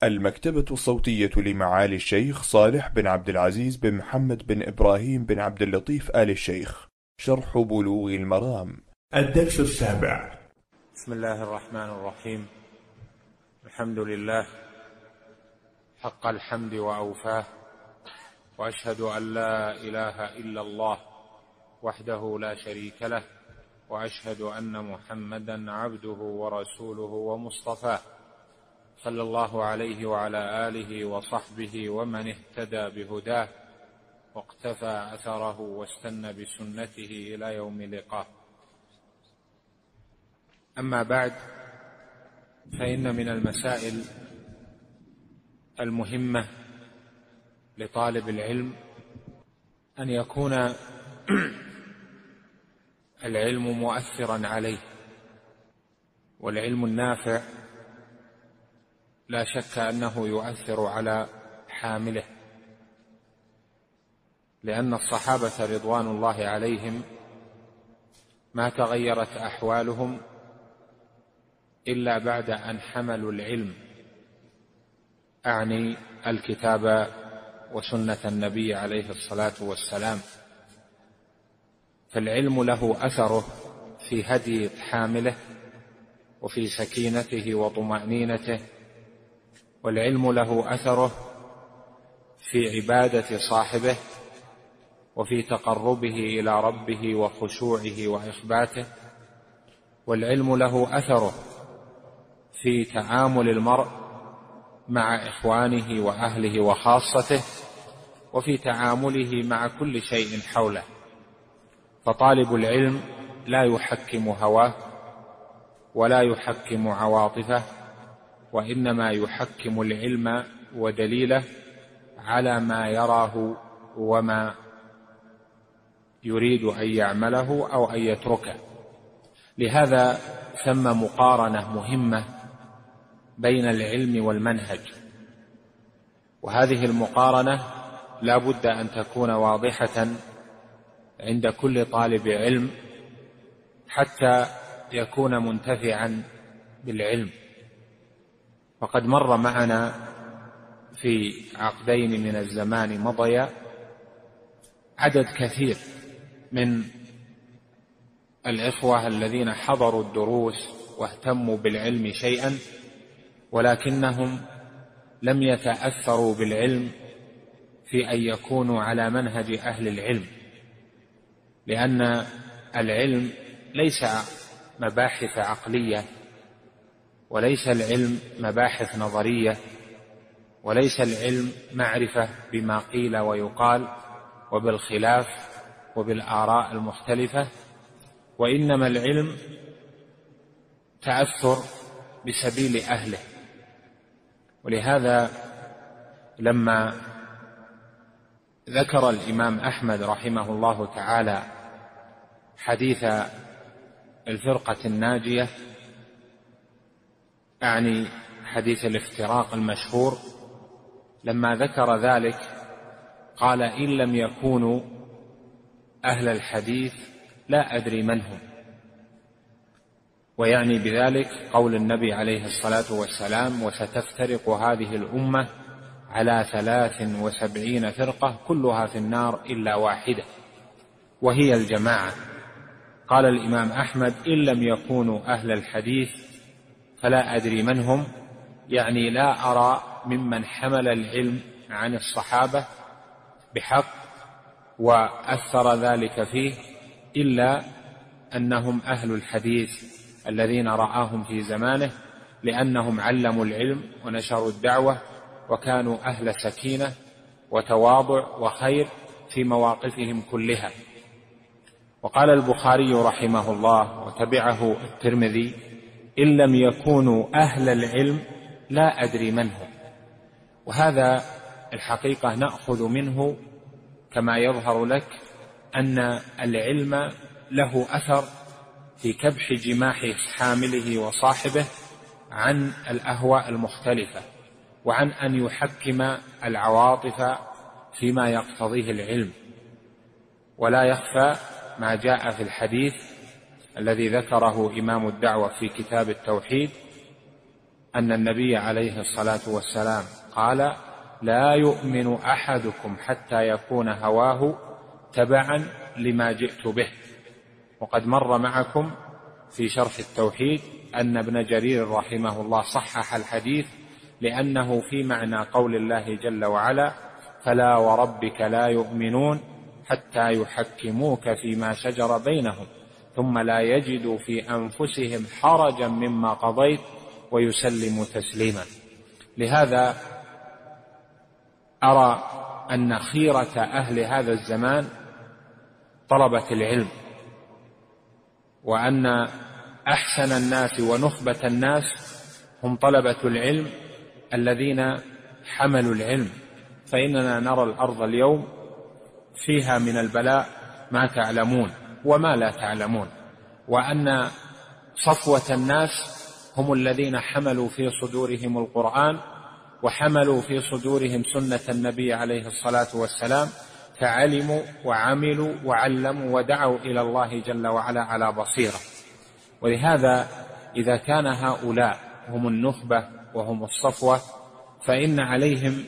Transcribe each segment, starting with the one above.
المكتبة الصوتية لمعالي الشيخ صالح بن عبد العزيز بن محمد بن إبراهيم بن عبد اللطيف آل الشيخ. شرح بلوغ المرام. الدرس السابع. بسم الله الرحمن الرحيم. الحمد لله حق الحمد وأوفاه، وأشهد أن لا إله إلا الله وحده لا شريك له، وأشهد أن محمدا عبده ورسوله ومصطفاه، صلى الله عليه وعلى آله وصحبه ومن اهتدى بهداه واقتفى أثره واستنى بسنته إلى يوم لقاه. أما بعد، فإن من المسائل المهمة لطالب العلم أن يكون العلم مؤثرا عليه، والعلم النافع لا شك أنه يؤثر على حامله، لأن الصحابة رضوان الله عليهم ما تغيرت أحوالهم إلا بعد أن حملوا العلم، أعني الكتاب وسنة النبي عليه الصلاة والسلام. فالعلم له أثره في هدي حامله وفي سكينته وطمأنينته، والعلم له أثره في عبادة صاحبه وفي تقربه إلى ربه وخشوعه وإخباته، والعلم له أثره في تعامل المرء مع إخوانه وأهله وخاصته، وفي تعامله مع كل شيء حوله. فطالب العلم لا يحكم هواه ولا يحكم عواطفه، وإنما يحكم العلم ودليله على ما يراه وما يريد أن يعمله أو أن يتركه. لهذا ثم مقارنة مهمة بين العلم والمنهج، وهذه المقارنة لا بد أن تكون واضحة عند كل طالب علم حتى يكون منتفعا بالعلم. وقد مر معنا في عقدين من الزمان مضيا عدد كثير من الإخوة الذين حضروا الدروس واهتموا بالعلم شيئا، ولكنهم لم يتأثروا بالعلم في أن يكونوا على منهج أهل العلم، لأن العلم ليس مباحث عقلية، وليس العلم مباحث نظرية، وليس العلم معرفة بما قيل ويقال وبالخلاف وبالآراء المختلفة، وإنما العلم تأثر بسبيل أهله. ولهذا لما ذكر الإمام أحمد رحمه الله تعالى حديث الفرقة الناجية، أعني حديث الافتراق المشهور، لما ذكر ذلك قال: إن لم يكونوا أهل الحديث لا أدري من هم. ويعني بذلك قول النبي عليه الصلاة والسلام: وستفترق هذه الأمة على 73 فرقة كلها في النار إلا واحدة وهي الجماعة. قال الإمام أحمد: إن لم يكونوا أهل الحديث فلا أدري من هم، يعني لا أرى ممن حمل العلم عن الصحابة بحق وأثر ذلك فيه إلا أنهم أهل الحديث الذين رآهم في زمانه، لأنهم علموا العلم ونشروا الدعوة وكانوا أهل سكينة وتواضع وخير في مواقفهم كلها. وقال البخاري رحمه الله وتبعه الترمذي: إن لم يكونوا أهل العلم لا أدري من هم. وهذا الحقيقة نأخذ منه كما يظهر لك أن العلم له أثر في كبح جماح حامله وصاحبه عن الأهواء المختلفة، وعن أن يحكم العواطف فيما يقتضيه العلم. ولا يخفى ما جاء في الحديث الذي ذكره إمام الدعوة في كتاب التوحيد أن النبي عليه الصلاة والسلام قال: لا يؤمن أحدكم حتى يكون هواه تبعا لما جئت به. وقد مر معكم في شرح التوحيد أن ابن جرير رحمه الله صحح الحديث لأنه في معنى قول الله جل وعلا: فلا وربك لا يؤمنون حتى يحكموك فيما شجر بينهم ثم لا يجدوا في أنفسهم حرجا مما قضيت ويسلموا تسليما. لهذا أرى أن خيرة أهل هذا الزمان طلبة العلم، وأن أحسن الناس ونخبة الناس هم طلبة العلم الذين حملوا العلم، فإننا نرى الأرض اليوم فيها من البلاء ما تعلمون وما لا تعلمون، وأن صفوة الناس هم الذين حملوا في صدورهم القرآن وحملوا في صدورهم سنة النبي عليه الصلاة والسلام، فعلموا وعملوا وعلموا ودعوا إلى الله جل وعلا على بصيرة. ولهذا إذا كان هؤلاء هم النخبة وهم الصفوة فإن عليهم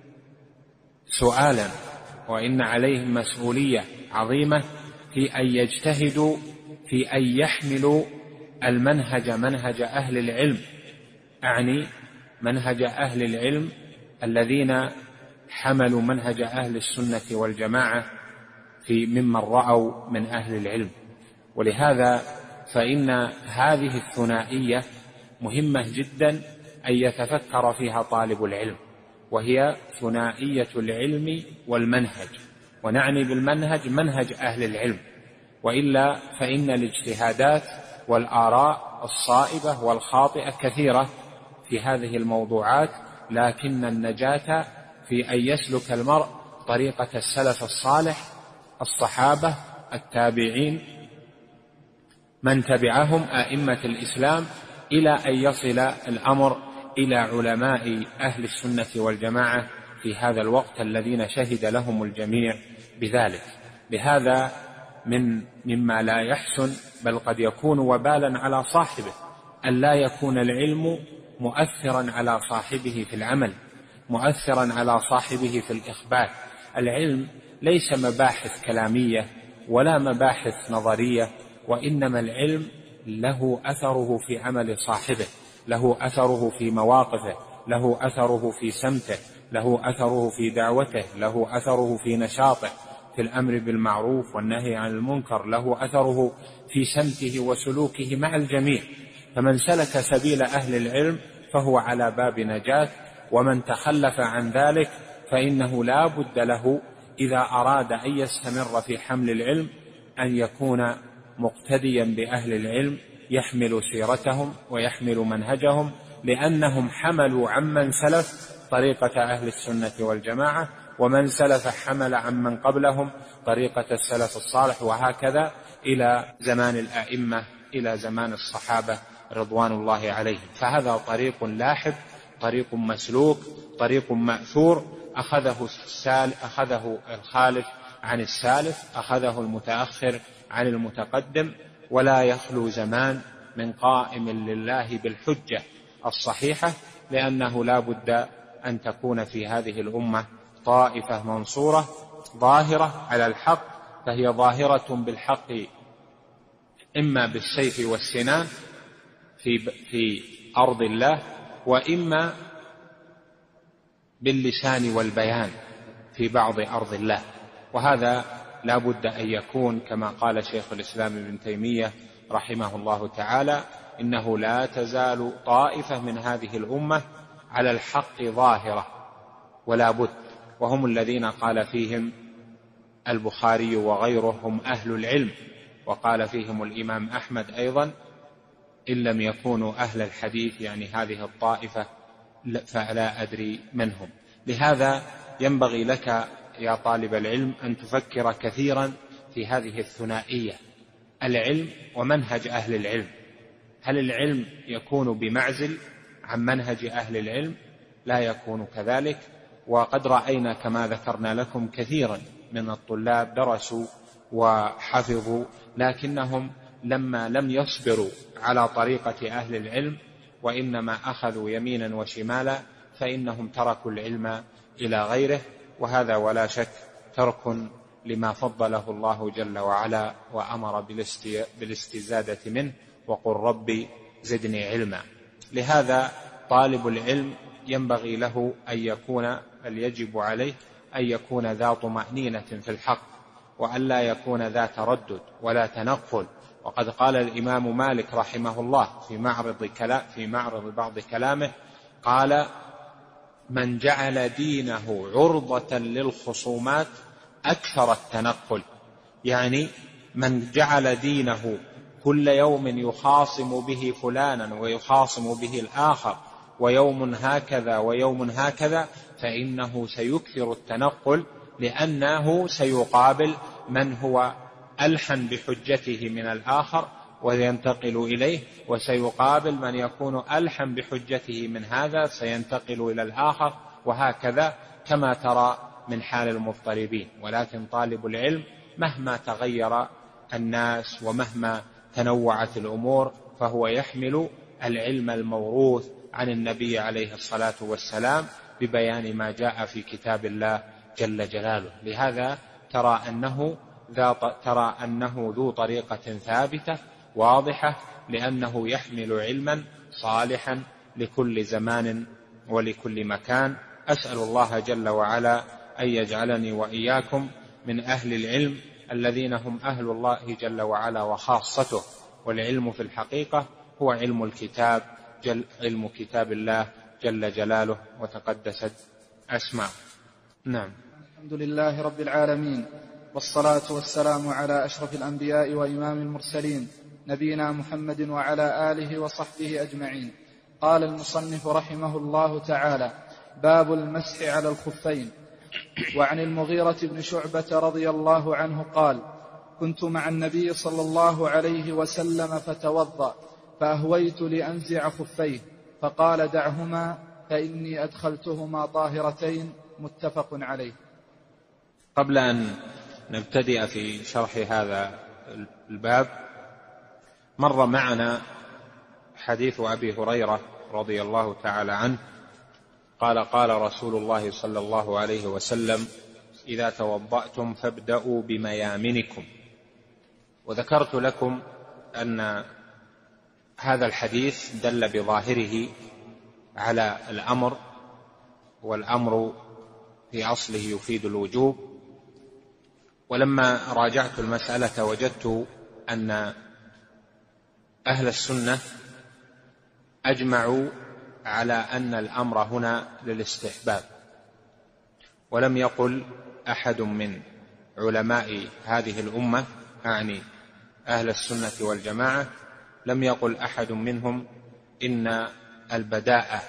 سؤالا وإن عليهم مسؤولية عظيمة في أن يجتهدوا في أن يحملوا المنهج، منهج أهل العلم، أعني منهج أهل العلم الذين حملوا منهج أهل السنة والجماعة في ممن رأوا من أهل العلم. ولهذا فإن هذه الثنائية مهمة جدا أن يتفكر فيها طالب العلم، وهي ثنائية العلم والمنهج، ونعني بالمنهج منهج أهل العلم، وإلا فإن الاجتهادات والآراء الصائبة والخاطئة كثيرة في هذه الموضوعات، لكن النجاة في أن يسلك المرء طريقة السلف الصالح، الصحابة، التابعين، من تبعهم، أئمة الإسلام، إلى أن يصل الأمر إلى علماء أهل السنة والجماعة في هذا الوقت الذين شهد لهم الجميع بذلك. لهذا مما لا يحسن بل قد يكون وبالا على صاحبه أن لا يكون العلم مؤثرا على صاحبه في العمل، مؤثرا على صاحبه في الإخبار. العلم ليس مباحث كلامية ولا مباحث نظرية، وإنما العلم له أثره في عمل صاحبه، له أثره في مواقفه، له أثره في سمته، له أثره في دعوته، له أثره في نشاطه في الأمر بالمعروف والنهي عن المنكر، له أثره في سمته وسلوكه مع الجميع. فمن سلك سبيل أهل العلم فهو على باب نجاة، ومن تخلف عن ذلك فإنه لا بد له إذا أراد أن يستمر في حمل العلم أن يكون مقتديا بأهل العلم، يحمل سيرتهم ويحمل منهجهم، لأنهم حملوا عمن سلف طريقة أهل السنة والجماعة، ومن سلف حمل عمن قبلهم طريقة السلف الصالح، وهكذا إلى زمان الأئمة، إلى زمان الصحابة رضوان الله عليهم. فهذا طريق لاحب، طريق مسلوك، طريق مأثور، أخذه الخالف عن السالف، أخذه المتأخر عن المتقدم، ولا يخلو زمان من قائم لله بالحجة الصحيحة، لأنه لا بد أن تكون في هذه الأمة طائفة منصورة ظاهرة على الحق، فهي ظاهرة بالحق إما بالسيف والسنان في أرض الله، وإما باللسان والبيان في بعض أرض الله. وهذا لا بد أن يكون كما قال شيخ الإسلام ابن تيمية رحمه الله تعالى: إنه لا تزال طائفة من هذه الأمة على الحق ظاهرة ولا بد، وهم الذين قال فيهم البخاري وغيره هم أهل العلم، وقال فيهم الإمام أحمد أيضا: إن لم يكونوا أهل الحديث، يعني هذه الطائفة، فلا أدري من هم. لهذا ينبغي لك يا طالب العلم أن تفكر كثيرا في هذه الثنائية، العلم ومنهج أهل العلم. هل العلم يكون بمعزل عن منهج أهل العلم؟ لا يكون كذلك. وقد رأينا كما ذكرنا لكم كثيرا من الطلاب درسوا وحفظوا، لكنهم لما لم يصبروا على طريقة أهل العلم وإنما أخذوا يمينا وشمالا فإنهم تركوا العلم إلى غيره، وهذا ولا شك ترك لما فضله الله جل وعلا وأمر بالاستزادة منه، وقل ربي زدني علما. لهذا طالب العلم ينبغي له أن يكون، بل يجب عليه أن يكون ذا طمأنينة في الحق، وأن لا يكون ذا تردد ولا تنقل. وقد قال الإمام مالك رحمه الله في معرض بعض كلامه، قال: من جعل دينه عرضة للخصومات أكثر التنقل. يعني من جعل دينه كل يوم يخاصم به فلانا ويخاصم به الآخر، ويوم هكذا ويوم هكذا، فإنه سيكثر التنقل، لأنه سيقابل من هو ألحن بحجته من الآخر وينتقل إليه، وسيقابل من يكون ألحن بحجته من هذا سينتقل إلى الآخر، وهكذا كما ترى من حال المضطربين. ولكن طالب العلم مهما تغير الناس ومهما تنوعت الأمور فهو يحمل العلم الموروث عن النبي عليه الصلاة والسلام ببيان ما جاء في كتاب الله جل جلاله. لهذا ترى أنه ذو طريقة ثابتة واضحة، لأنه يحمل علما صالحا لكل زمان ولكل مكان. أسأل الله جل وعلا أن يجعلني وإياكم من أهل العلم الذين هم أهل الله جل وعلا وخاصته. والعلم في الحقيقة هو علم كتاب الله جل جلاله وتقدست أسماءه. نعم. الحمد لله رب العالمين، والصلاة والسلام على أشرف الأنبياء وإمام المرسلين، نبينا محمد وعلى آله وصحبه أجمعين. قال المصنف رحمه الله تعالى: باب المسح على الخفين. وعن المغيرة بن شعبة رضي الله عنه قال: كنت مع النبي صلى الله عليه وسلم فتوضأ، فأهويت لأنزع خفيه، فقال: دعهما فإني أدخلتهما طاهرتين. متفق عليه. قبل أن نبتدئ في شرح هذا الباب، مر معنا حديث أبي هريرة رضي الله تعالى عنه قال: قال رسول الله صلى الله عليه وسلم: إذا توضأتم فابدأوا بميامنكم. وذكرت لكم أن هذا الحديث دل بظاهره على الأمر، والأمر في أصله يفيد الوجوب. ولما راجعت المسألة وجدت أن أهل السنة أجمعوا على أن الأمر هنا للاستحباب، ولم يقل أحد من علماء هذه الأمة، أعني أهل السنة والجماعة، لم يقل أحد منهم إن البداءة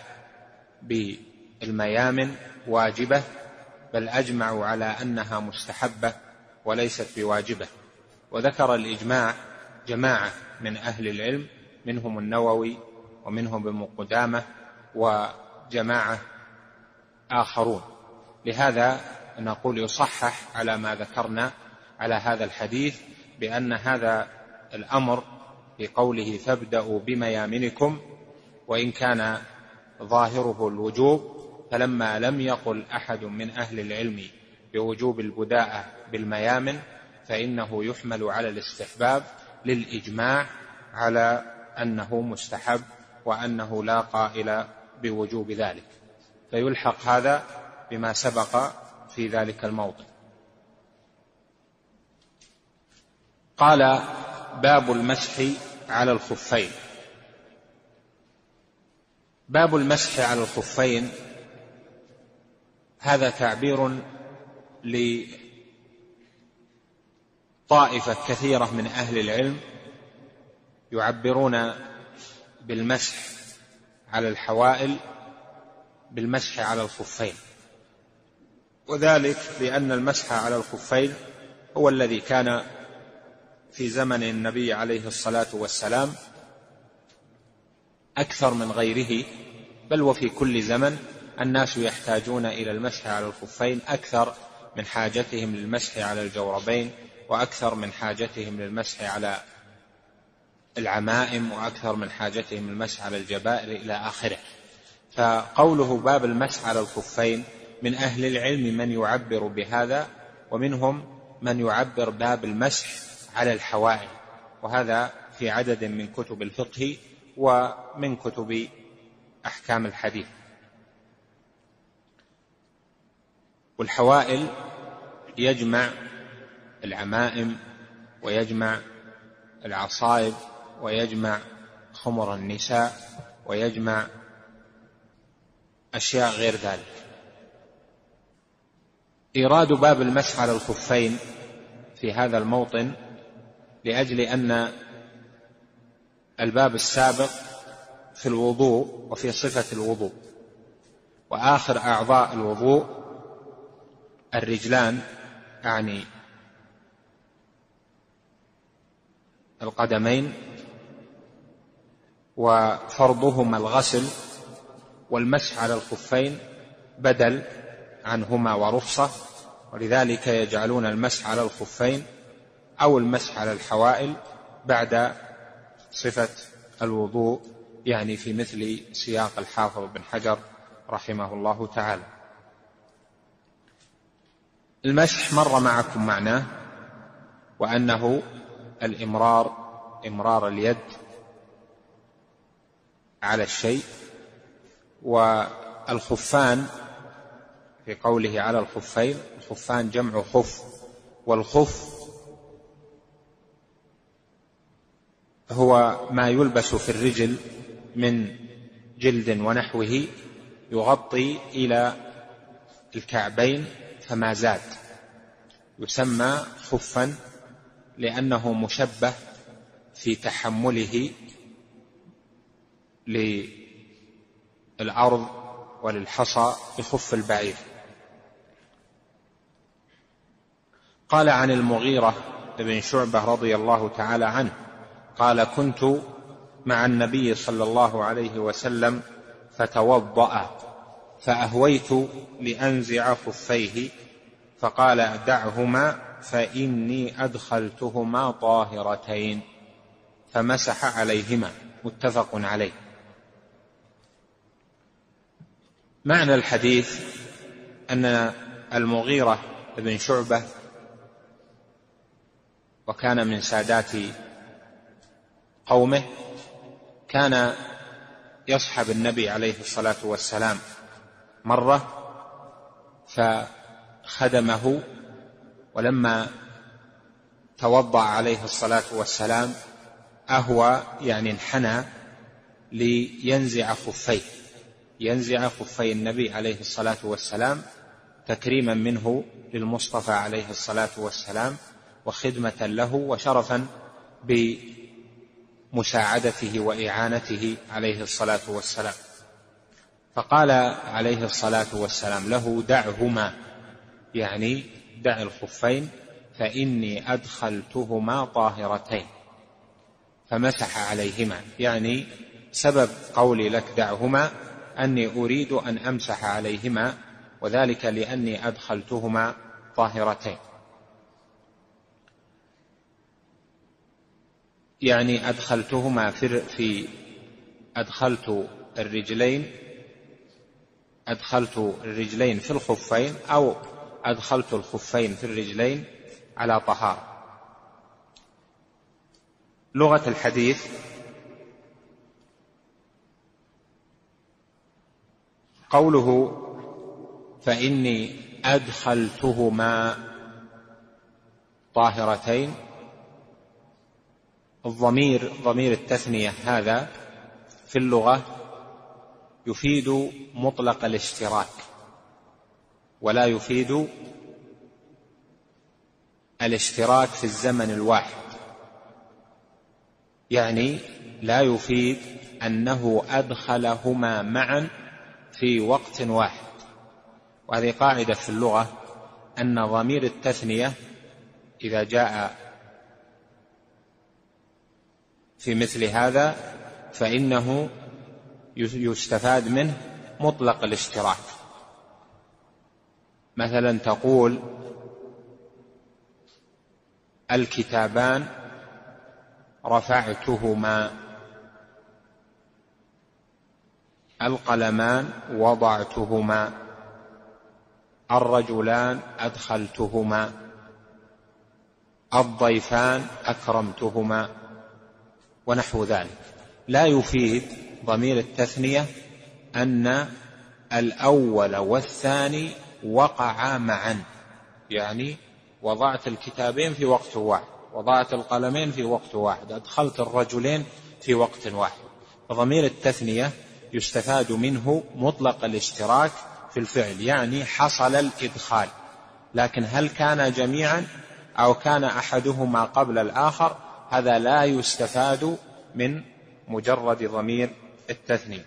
بالميامن واجبة، بل أجمعوا على أنها مستحبة وليست بواجبة. وذكر الإجماع جماعة من أهل العلم، منهم النووي ومنهم ابن قدامة وجماعة آخرون. لهذا نقول يصحح على ما ذكرنا على هذا الحديث بأن هذا الأمر في قوله فابدأوا بميامنكم، وإن كان ظاهره الوجوب، فلما لم يقل أحد من أهل العلم بوجوب البداءة بالميامن فإنه يحمل على الاستحباب للإجماع على أنه مستحب وأنه لا قائل بوجوب ذلك، فيلحق هذا بما سبق في ذلك الموضع. قال: باب المسح على الخفين. باب المسح على الخفين هذا تعبير لطائفة كثيرة من أهل العلم، يعبرون بالمسح على الحوائل بالمسح على الخفين، وذلك لأن المسح على الخفين هو الذي كان في زمن النبي عليه الصلاة والسلام أكثر من غيره، بل وفي كل زمن الناس يحتاجون إلى المسح على الخفين أكثر من حاجتهم للمسح على الجوربين، وأكثر من حاجتهم للمسح على العمائم وأكثر من حاجتهم المسح على الجبائر إلى آخره. فقوله باب المسح على الخفين، من أهل العلم من يعبر بهذا، ومنهم من يعبر باب المسح على الحوائل، وهذا في عدد من كتب الفقه ومن كتب أحكام الحديث. والحوائل يجمع العمائم ويجمع العصائب ويجمع خمر النساء ويجمع أشياء غير ذلك. إيراد باب المسح على الخفين في هذا الموطن لأجل أن الباب السابق في الوضوء وفي صفة الوضوء، وآخر أعضاء الوضوء الرجلان، يعني القدمين، وفرضهما الغسل، والمسح على الخفين بدل عنهما ورخصة، ولذلك يجعلون المسح على الخفين أو المسح على الحوائل بعد صفة الوضوء، يعني في مثل سياق الحافظ بن حجر رحمه الله تعالى. المسح مر معكم معناه، وأنه إمرار اليد على الشيء. والخفان في قوله على الخفين، الخفان جمع خف، والخف هو ما يلبس في الرجل من جلد ونحوه يغطي إلى الكعبين فما زاد، يسمى خفا لأنه مشبه في تحمله للأرض وللحصى بخف البعير. قال عن المغيرة بن شعبة رضي الله تعالى عنه قال: كنت مع النبي صلى الله عليه وسلم فتوضأ، فأهويت لأنزع خفيه، فقال: دعهما فإني أدخلتهما طاهرتين، فمسح عليهما. متفق عليه. معنى الحديث أن المغيرة بن شعبة، وكان من سادات قومه، كان يصحب النبي عليه الصلاة والسلام مرة فخدمه، ولما توضأ عليه الصلاة والسلام أهوى، يعني انحنى لينزع خفيه، ينزع خفي النبي عليه الصلاة والسلام تكريما منه للمصطفى عليه الصلاة والسلام، وخدمة له وشرفا بمساعدته وإعانته عليه الصلاة والسلام. فقال عليه الصلاة والسلام له: دعهما، يعني دع الخفين، فإني أدخلتهما طاهرتين، فمسح عليهما، يعني سبب قولي لك دعهما أني أريد أن أمسح عليهما، وذلك لأني أدخلتهما طاهرتين، يعني أدخلتهما في أدخلت الرجلين في الخفين، أو أدخلت الخفين في الرجلين على طهارة. لغة الحديث: قوله فإني أدخلتهما طاهرتين، الضمير ضمير التثنية هذا في اللغة يفيد مطلق الاشتراك، ولا يفيد الاشتراك في الزمن الواحد، يعني لا يفيد أنه أدخلهما معا في وقت واحد. وهذه قاعدة في اللغة، أن ضمير التثنية إذا جاء في مثل هذا فإنه يستفاد منه مطلق الاشتراك. مثلا تقول: الكتابان رفعتهما، القلمان وضعتهما، الرجلان أدخلتهما، الضيفان أكرمتهما، ونحو ذلك. لا يفيد ضمير التثنية أن الأول والثاني وقعا معا، يعني وضعت الكتابين في وقت واحد، وضعت القلمين في وقت واحد، أدخلت الرجلين في وقت واحد. فضمير التثنية يستفاد منه مطلق الاشتراك في الفعل، يعني حصل الإدخال، لكن هل كان جميعا أو كان أحدهما قبل الآخر هذا لا يستفاد من مجرد ضمير التثنية.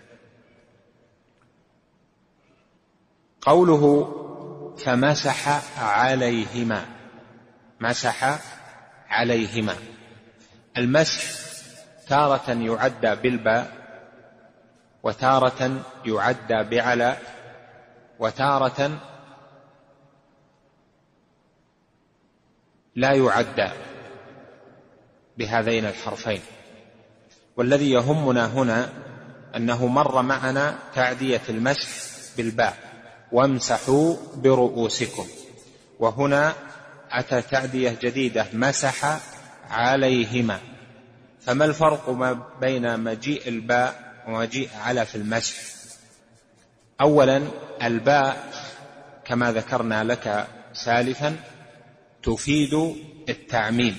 قوله فمسح عليهما، مسح عليهما، المسح تارة يعدى بالباء، وتارة يعدى بعلى، وتارة لا يعدى بهذين الحرفين. والذي يهمنا هنا أنه مر معنا تعدية المسح بالباء، وامسحوا برؤوسكم، وهنا أتى تعدية جديدة مسح عليهما. فما الفرق ما بين مجيء الباء ومجيء على في المسح؟ أولا الباء كما ذكرنا لك سالفا تفيد التعميم،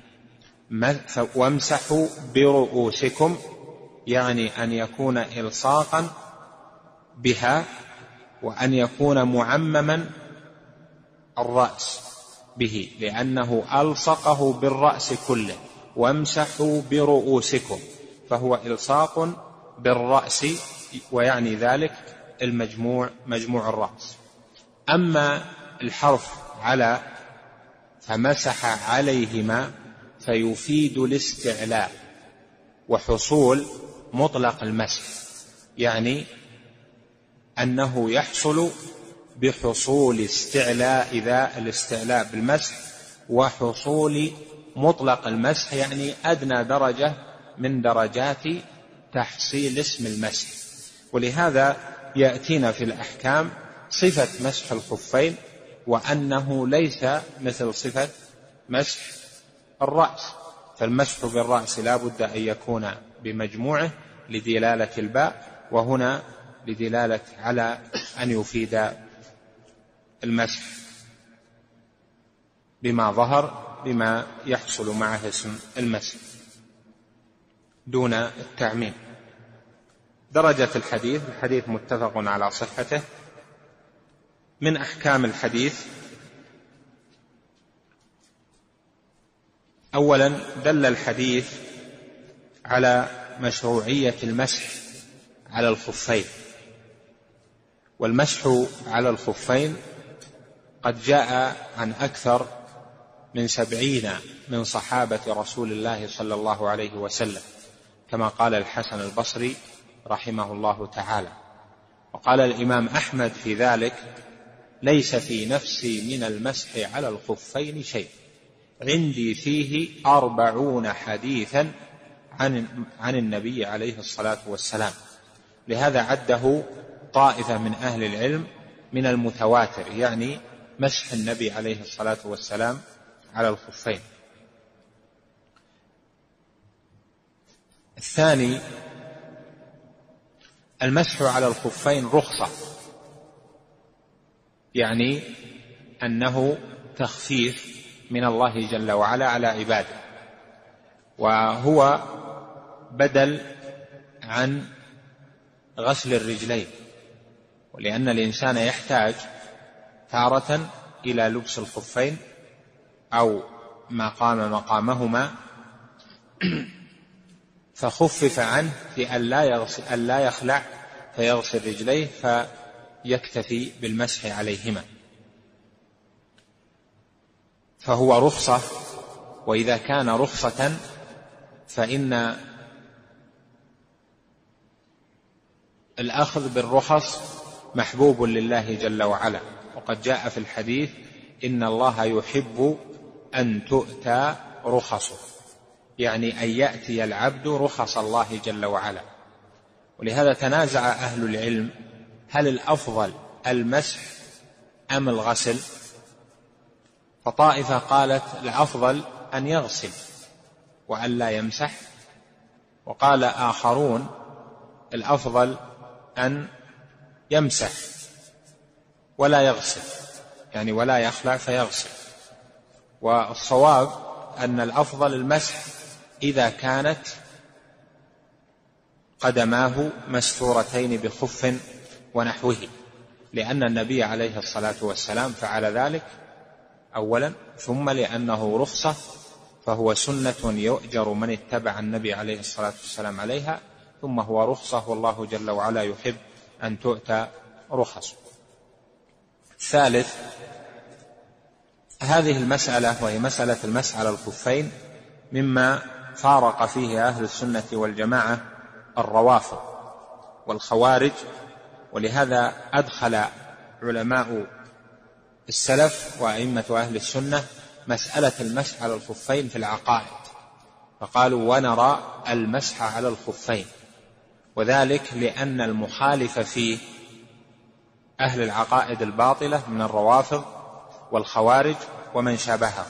وامسحوا برؤوسكم يعني أن يكون إلصاقا بها، وأن يكون معمما الرأس به، لأنه ألصقه بالرأس كله، وامسحوا برؤوسكم، فهو إلصاق بالرأس، ويعني ذلك مجموع الرأس. أما الحرف على فمسح عليهما فيفيد الاستعلاء وحصول مطلق المسح، يعني أنه يحصل بحصول استعلاء إذا الاستعلاء بالمسح، وحصول مطلق المسح يعني أدنى درجة من درجات تحصيل اسم المسح. ولهذا يأتينا في الأحكام صفة مسح الخفين، وأنه ليس مثل صفة مسح الرأس، فالمسح بالرأس لا بد أن يكون بمجموعه لدلالة الباء، وهنا لدلالة على أن يفيد المسح بما ظهر، بما يحصل معه اسم المسح دون التعميم. درجة الحديث متفق على صحته. من أحكام الحديث: أولا دل الحديث على مشروعية المسح على الخفين، والمسح على الخفين قد جاء عن أكثر من 70 من صحابة رسول الله صلى الله عليه وسلم، كما قال الحسن البصري رحمه الله تعالى. وقال الإمام أحمد في ذلك: ليس في نفسي من المسح على الخفين شيء، عندي فيه 40 حديثا عن النبي عليه الصلاة والسلام. لهذا عده طائفة من أهل العلم من المتواتر، يعني مسح النبي عليه الصلاة والسلام على الخفين. الثاني: المسح على الخفين رخصة، يعني أنه تخفيف من الله جل وعلا على عباده، وهو بدل عن غسل الرجلين، ولأن الإنسان يحتاج تارة إلى لبس الخفين أو ما قام مقامهما، فخفف عنه في أن لا يخلع فيغسل رجليه، فيكتفي بالمسح عليهما، فهو رخصة. وإذا كان رخصة فإن الأخذ بالرخص محبوب لله جل وعلا، وقد جاء في الحديث: إن الله يحب أن تؤتى رخصه، يعني أن يأتي العبد رخص الله جل وعلا. ولهذا تنازع أهل العلم هل الأفضل المسح أم الغسل؟ فطائفة قالت الأفضل أن يغسل وأن لا يمسح، وقال آخرون الأفضل أن يمسح ولا يغسل، يعني ولا يخلع فيغسل. والصواب أن الأفضل المسح إذا كانت قدماه مستورتين بخف ونحوه، لأن النبي عليه الصلاة والسلام فعل ذلك أولا، ثم لأنه رخصة فهو سنة يؤجر من اتبع النبي عليه الصلاة والسلام عليها، ثم هو رخصة والله جل وعلا يحب أن تؤتى رخص. ثالث، هذه المسألة وهي مسألة المسح على الخفين مما فارق فيه أهل السنة والجماعة الروافض والخوارج، ولهذا أدخل علماء السلف وأئمة أهل السنة مسألة المسح على الخفين في العقائد، فقالوا ونرى المسح على الخفين، وذلك لأن المخالف فيه أهل العقائد الباطلة من الروافض والخوارج ومن شابههم.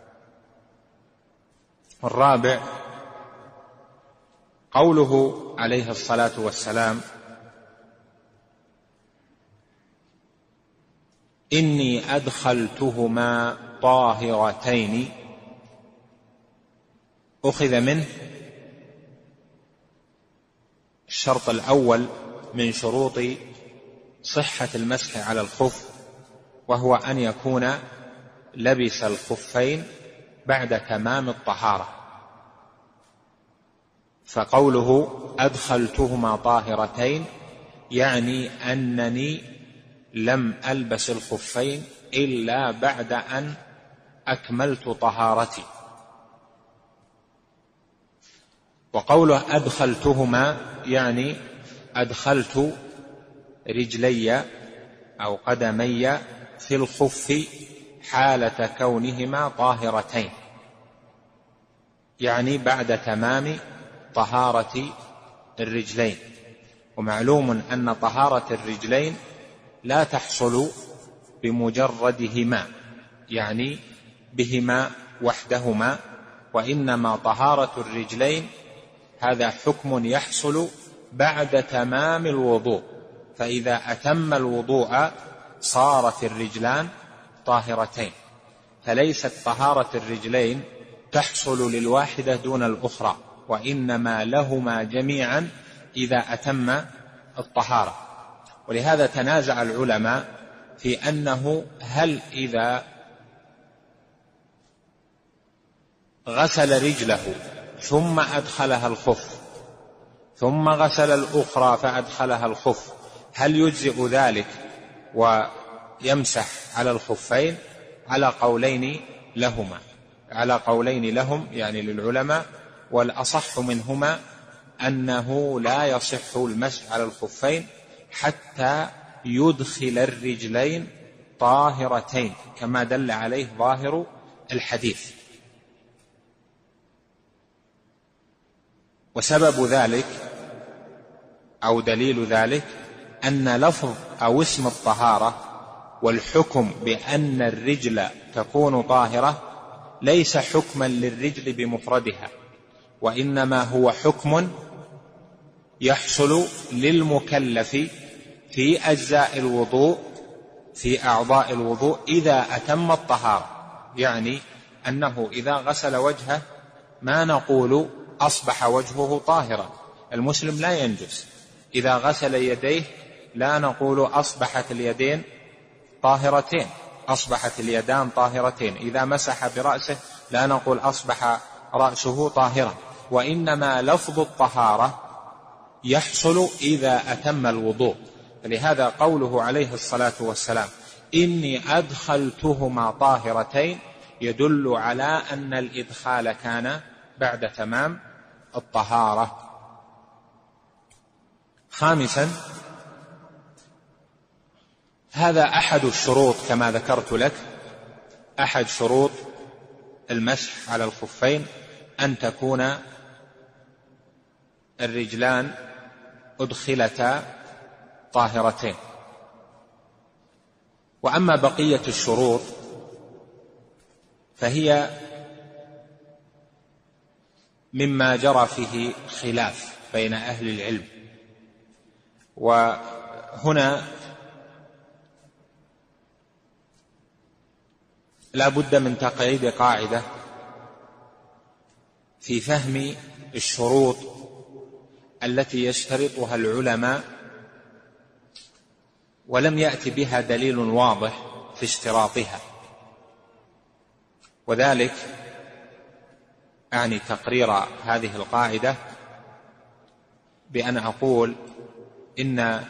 الرابع، قوله عليه الصلاة والسلام إني أدخلتهما طاهرتين، أخذ منه الشرط الأول من شروط صحة المسح على الخف، وهو أن يكون لبس الخفين بعد تمام الطهارة. فقوله أدخلتهما طاهرتين يعني أنني لم ألبس الخفين إلا بعد أن أكملت طهارتي. وقوله أدخلتهما يعني أدخلت رجلي أو قدمي في الخف حالة كونهما طاهرتين، يعني بعد تمام طهارة الرجلين. ومعلوم أن طهارة الرجلين لا تحصل بمجردهما، يعني بهما وحدهما، وإنما طهارة الرجلين هذا حكم يحصل بعد تمام الوضوء، فإذا أتم الوضوء صارت الرجلان طاهرتين، فليست طهارة الرجلين تحصل للواحدة دون الأخرى، وإنما لهما جميعا إذا أتم الطهارة. ولهذا تنازع العلماء في أنه هل إذا غسل رجله ثم أدخلها الخف ثم غسل الأخرى فأدخلها الخف هل يجزئ ذلك ويمسح على الخفين؟ على قولين لهم يعني للعلماء، والأصح منهما أنه لا يصح المسح على الخفين حتى يدخل الرجلين طاهرتين كما دل عليه ظاهر الحديث. وسبب ذلك أو دليل ذلك أن لفظ أو اسم الطهارة والحكم بأن الرجل تكون طاهرة ليس حكما للرجل بمفردها، وإنما هو حكم يحصل للمكلف في أجزاء الوضوء في أعضاء الوضوء إذا أتم الطهارة. يعني أنه إذا غسل وجهه ما نقول أصبح وجهه طاهرا، المسلم لا ينجس. إذا غسل يديه لا نقول أصبحت اليدين طاهرتين، أصبحت اليدان طاهرتين. إذا مسح برأسه لا نقول أصبح رأسه طاهرا، وإنما لفظ الطهارة يحصل إذا أتم الوضوء. فلهذا قوله عليه الصلاة والسلام إني أدخلتهما طاهرتين يدل على أن الإدخال كان بعد تمام الطهارة. خامسا، هذا أحد الشروط كما ذكرت لك، أحد شروط المسح على الخفين أن تكون الرجلان أدخلتا طاهرتين. وأما بقية الشروط فهي مما جرى فيه خلاف بين أهل العلم. وهنا لا بد من تقعيد قاعدة في فهم الشروط التي يشترطها العلماء ولم يأتي بها دليل واضح في اشتراطها، وذلك أعني تقرير هذه القاعدة بأن أقول إن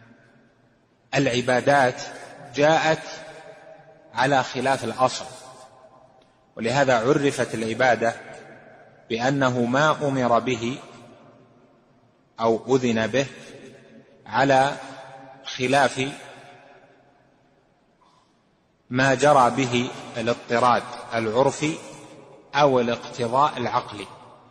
العبادات جاءت على خلاف الأصل، ولهذا عرفت العبادة بأنه ما أمر به أو أذن به على خلاف ما جرى به الاضطراد العرفي أو الاقتضاء العقلي.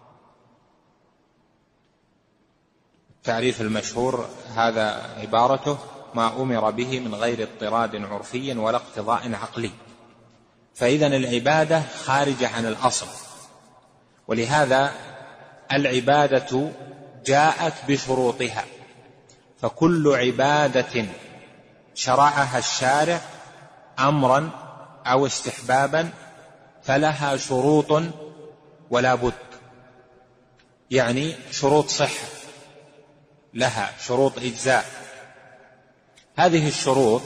التعريف المشهور هذا عبارته: ما أمر به من غير اضطراد عرفي ولا اقتضاء عقلي. فإذن العبادة خارجة عن الأصل، ولهذا العبادة جاءت بشروطها، فكل عبادة شرعها الشارع أمرا أو استحبابا فلها شروط ولا بد، يعني شروط صحة، لها شروط إجزاء. هذه الشروط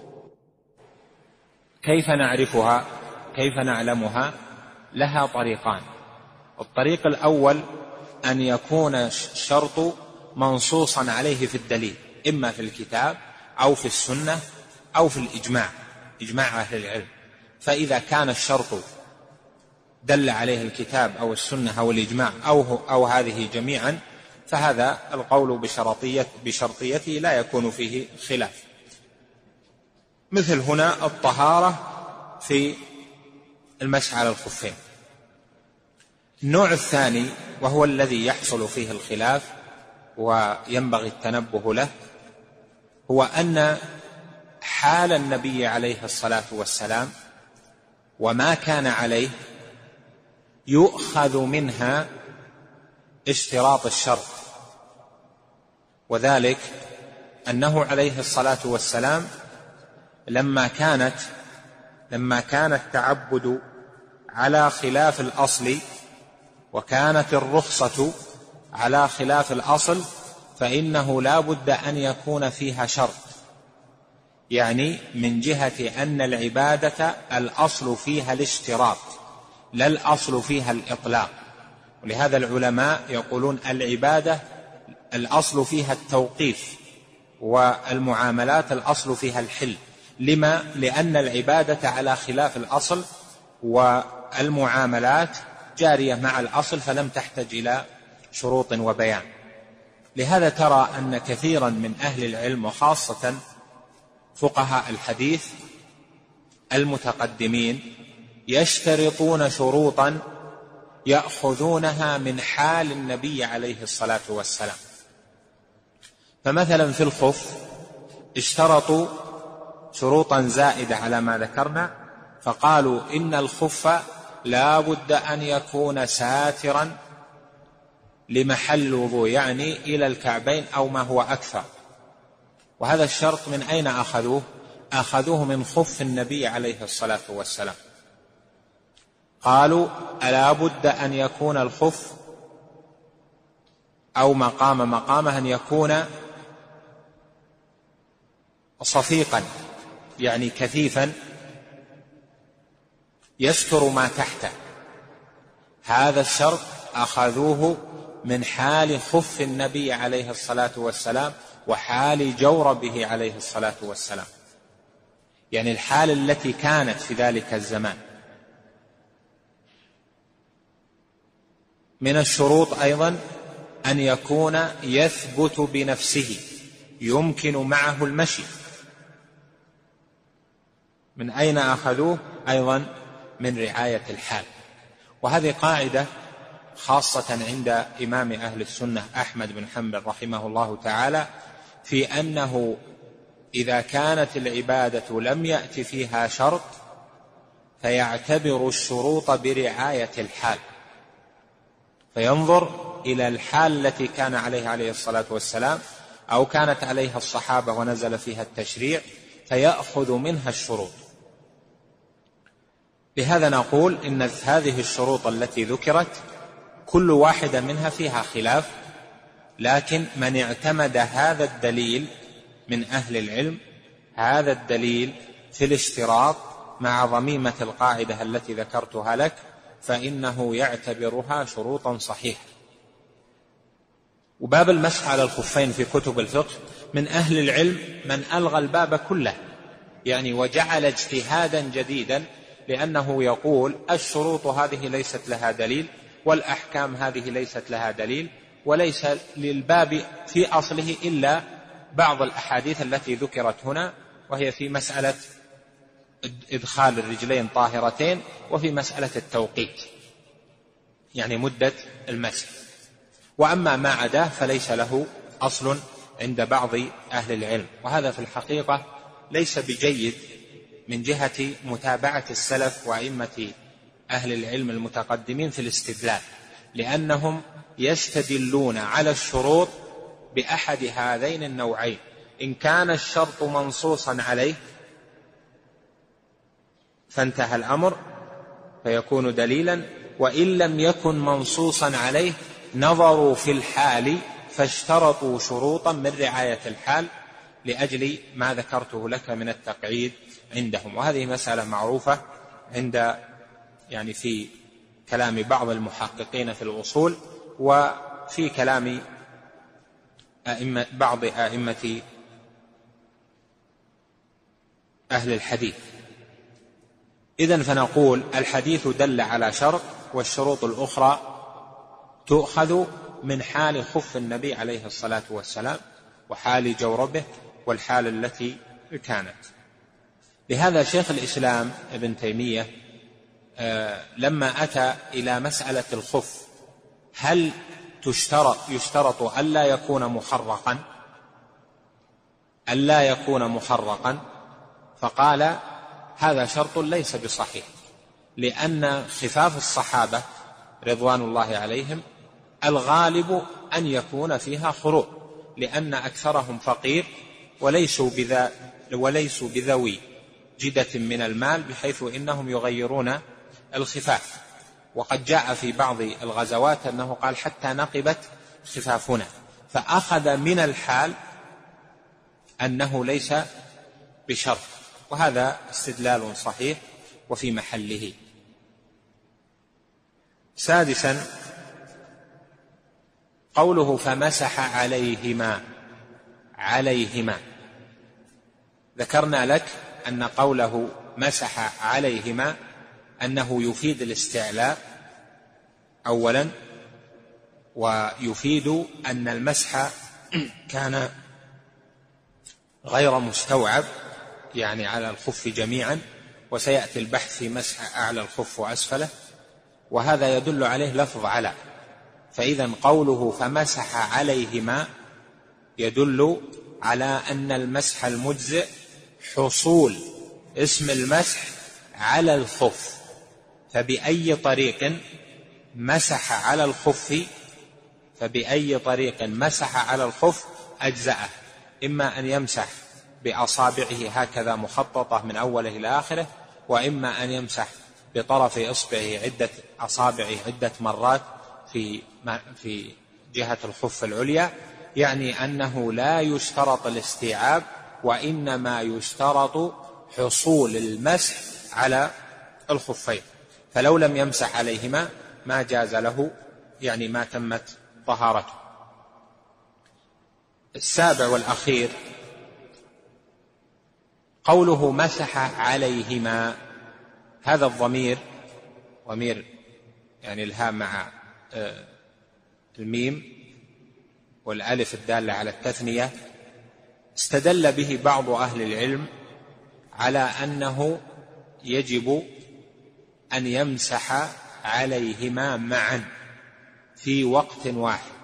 كيف نعرفها؟ كيف نعلمها؟ لها طريقان. الطريق الأول أن يكون الشرط منصوصا عليه في الدليل، إما في الكتاب أو في السنة أو في الإجماع، إجماع أهل العلم. فإذا كان الشرط دل عليه الكتاب أو السنة أو الإجماع أو هذه جميعا، فهذا القول بشرطيته لا يكون فيه خلاف. مثل هنا الطهارة في المسح على الخفين. النوع الثاني وهو الذي يحصل فيه الخلاف وينبغي التنبه له، هو أن حال النبي عليه الصلاة والسلام وما كان عليه يؤخذ منها اشتراط الشرط، وذلك أنه عليه الصلاة والسلام لما كان التعبد على خلاف الأصل وكانت الرخصة على خلاف الأصل، فإنه لا بد أن يكون فيها شرط، يعني من جهة أن العبادة الأصل فيها الاشتراط لا الأصل فيها الإطلاق. ولهذا العلماء يقولون العبادة الأصل فيها التوقيف، والمعاملات الأصل فيها الحل. لما؟ لأن العبادة على خلاف الأصل والمعاملات جارية مع الأصل، فلم تحتاج إلى شروط وبيان. لهذا ترى أن كثيرا من أهل العلم وخاصة فقهاء الحديث المتقدمين يشترطون شروطا يأخذونها من حال النبي عليه الصلاة والسلام. فمثلا في الخف اشترطوا شروطا زائدة على ما ذكرنا، فقالوا إن الخف لا بد أن يكون ساترا لمحل الوضوء، يعني إلى الكعبين أو ما هو أكثر. وهذا الشرط من أين أخذوه؟ أخذوه من خف النبي عليه الصلاة والسلام. قالوا ألا بد أن يكون الخف أو مقامه أن يكون صفيقا، يعني كثيفا يستر ما تحته. هذا الشرط أخذوه من حال خف النبي عليه الصلاة والسلام وحال جوربه عليه الصلاة والسلام، يعني الحال التي كانت في ذلك الزمان. من الشروط أيضا أن يكون يثبت بنفسه، يمكن معه المشي. من أين أخذوه؟ أيضا من رعاية الحال. وهذه قاعدة خاصة عند إمام أهل السنة أحمد بن حنبل رحمه الله تعالى، في أنه إذا كانت العبادة لم يأت فيها شرط فيعتبر الشروط برعاية الحال، فينظر إلى الحال التي كان عليها عليه الصلاة والسلام أو كانت عليها الصحابة ونزل فيها التشريع، فيأخذ منها الشروط. بهذا نقول إن هذه الشروط التي ذكرت كل واحدة منها فيها خلاف، لكن من اعتمد هذا الدليل من أهل العلم، هذا الدليل في الاشتراط مع ضميمة القاعدة التي ذكرتها لك، فإنه يعتبرها شروطا صحيحة. وباب المسح على الخفين في كتب الفقه من أهل العلم من ألغى الباب كله، يعني وجعل اجتهادا جديدا، لأنه يقول الشروط هذه ليست لها دليل، والأحكام هذه ليست لها دليل، وليس للباب في أصله إلا بعض الأحاديث التي ذكرت هنا، وهي في مسألة إدخال الرجلين طاهرتين، وفي مسألة التوقيت يعني مدة المسح. وأما ما عداه فليس له أصل عند بعض أهل العلم، وهذا في الحقيقة ليس بجيد من جهة متابعة السلف وأئمة أهل العلم المتقدمين في الاستدلال، لأنهم يستدلون على الشروط بأحد هذين النوعين: إن كان الشرط منصوصا عليه فانتهى الأمر فيكون دليلا، وإن لم يكن منصوصا عليه نظروا في الحال فاشترطوا شروطا من رعاية الحال لأجل ما ذكرته لك من التقعيد عندهم. وهذه مسألة معروفة عند يعني في كلام بعض المحققين في الأصول، وفي كلام بعض أئمة أهل الحديث. إذن فنقول الحديث دل على شرط، والشروط الأخرى تؤخذ من حال خف النبي عليه الصلاة والسلام وحال جوربه والحال التي كانت. لهذا شيخ الإسلام ابن تيمية لما أتى إلى مسألة الخف هل يشترط ألا يكون محرقا، فقال هذا شرط ليس بصحيح، لأن خفاف الصحابة رضوان الله عليهم الغالب أن يكون فيها خروق، لأن أكثرهم فقير وليسوا بذوي جدة من المال بحيث إنهم يغيرون الخفاف. وقد جاء في بعض الغزوات أنه قال حتى نقبت خفافنا، فأخذ من الحال أنه ليس بشرط، وهذا استدلال صحيح وفي محله. سادسا قوله فمسح عليهما. ذكرنا لك أن قوله مسح عليهما أنه يفيد الاستعلاء أولا، ويفيد أن المسح كان غير مستوعب يعني على الخف جميعا، وسيأتي البحث في مسح أعلى الخف وأسفله، وهذا يدل عليه لفظ على. فإذا قوله فمسح عليهما يدل على أن المسح المجزئ حصول اسم المسح على الخف، فبأي طريق مسح على الخف أجزأه، إما أن يمسح بأصابعه هكذا مخططة من أوله إلى آخره، وإما أن يمسح بطرف إصبعه عدة أصابعه عدة مرات في جهة الخف العليا، يعني أنه لا يشترط الاستيعاب، وإنما يشترط حصول المسح على الخفين، فلو لم يمسح عليهما ما جاز له، يعني ما تمت طهارته. السابع والأخير قوله مسح عليهما، هذا الضمير ضمير يعني الهاء مع الميم والألف الدالة على التثنية، استدل به بعض أهل العلم على أنه يجب أن يمسح عليهما معا، في وقت واحد،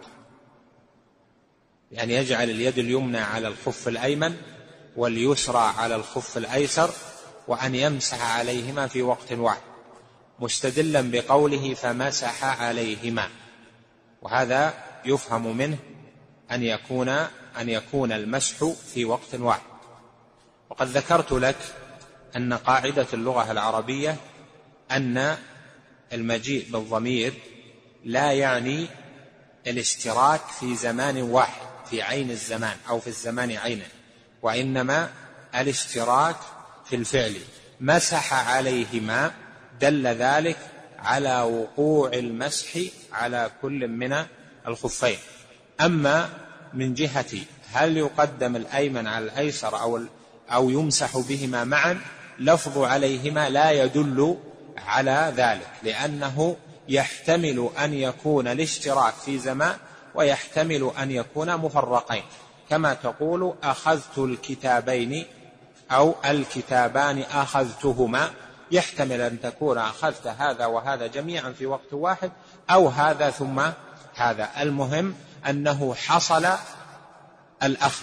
يعني يجعل اليد اليمنى على الخف الأيمن واليسرى على الخف الأيسر، وأن يمسح عليهما في وقت واحد، مستدلا بقوله فمسح عليهما. وهذا يفهم منه أن يكون المسح في وقت واحد. وقد ذكرت لك أن قاعدة اللغة العربية أن المجيء بالضمير لا يعني الاشتراك في زمان واحد في عين الزمان أو في الزمان عينه، وإنما الاشتراك في الفعل. مسح عليهما دل ذلك على وقوع المسح على كل من الخفين. أما من جهة هل يقدم الأيمن على الأيسر أو يمسح بهما معا، لفظ عليهما لا يدل على ذلك، لأنه يحتمل أن يكون الاشتراك في زمان ويحتمل أن يكون مفرقين، كما تقول أخذت الكتابين أو الكتابان أخذتهما، يحتمل أن تكون أخذت هذا وهذا جميعا في وقت واحد، أو هذا ثم هذا. المهم أنه حصل الأخذ.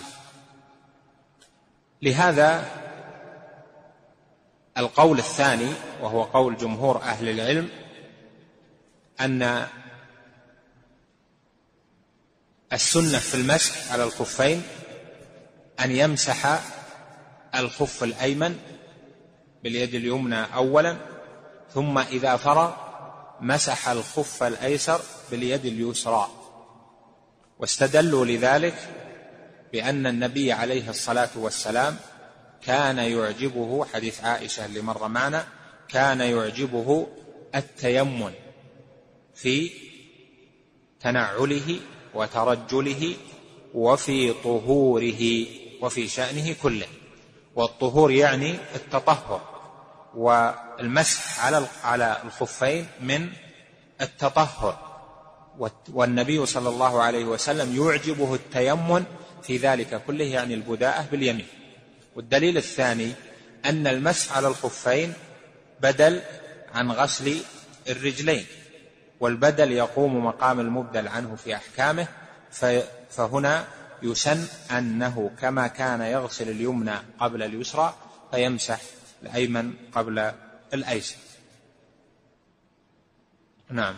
لهذا القول الثاني، وهو قول جمهور أهل العلم، أن السنة في المسح على الخفين أن يمسح الخف الأيمن باليد اليمنى أولا، ثم إذا فرغ مسح الخف الأيسر باليد اليسرى. واستدلوا لذلك بأن النبي عليه الصلاة والسلام كان يعجبه، حديث عائشة اللي مر معنا، كان يعجبه التيمم في تنعله وترجله وفي طهوره وفي شأنه كله. والطهور يعني التطهر، والمسح على الخفين من التطهر. والنبي صلى الله عليه وسلم يعجبه التيمم في ذلك كله، يعني البداءة باليمين. والدليل الثاني أن المسح على الخفين بدل عن غسل الرجلين، والبدل يقوم مقام المبدل عنه في أحكامه، فهنا يسن أنه كما كان يغسل اليمنى قبل اليسرى فيمسح الأيمن قبل الأيسر. نعم.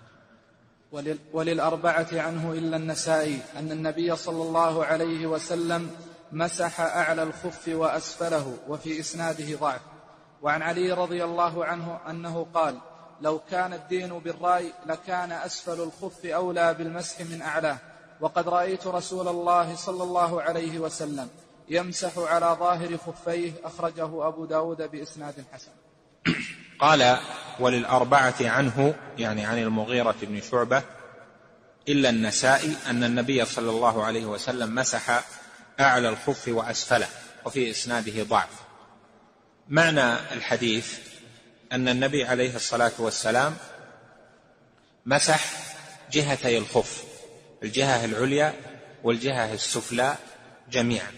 وللأربعة عنه إلا النسائي أن النبي صلى الله عليه وسلم مسح أعلى الخف وأسفله، وفي إسناده ضعف. وعن علي رضي الله عنه أنه قال: لو كان الدين بالرأي لكان أسفل الخف أولى بالمسح من أعلاه، وقد رأيت رسول الله صلى الله عليه وسلم يمسح على ظاهر خفيه. أخرجه أبو داود بإسناد حسن. قال: وللأربعة عنه، يعني عن المغيرة بن شعبة، إلا النسائي أن النبي صلى الله عليه وسلم مسح أعلى الخف وأسفله، وفي إسناده ضعف. معنى الحديث أن النبي عليه الصلاة والسلام مسح جهتي الخف، الجهة العليا والجهة السفلى جميعا.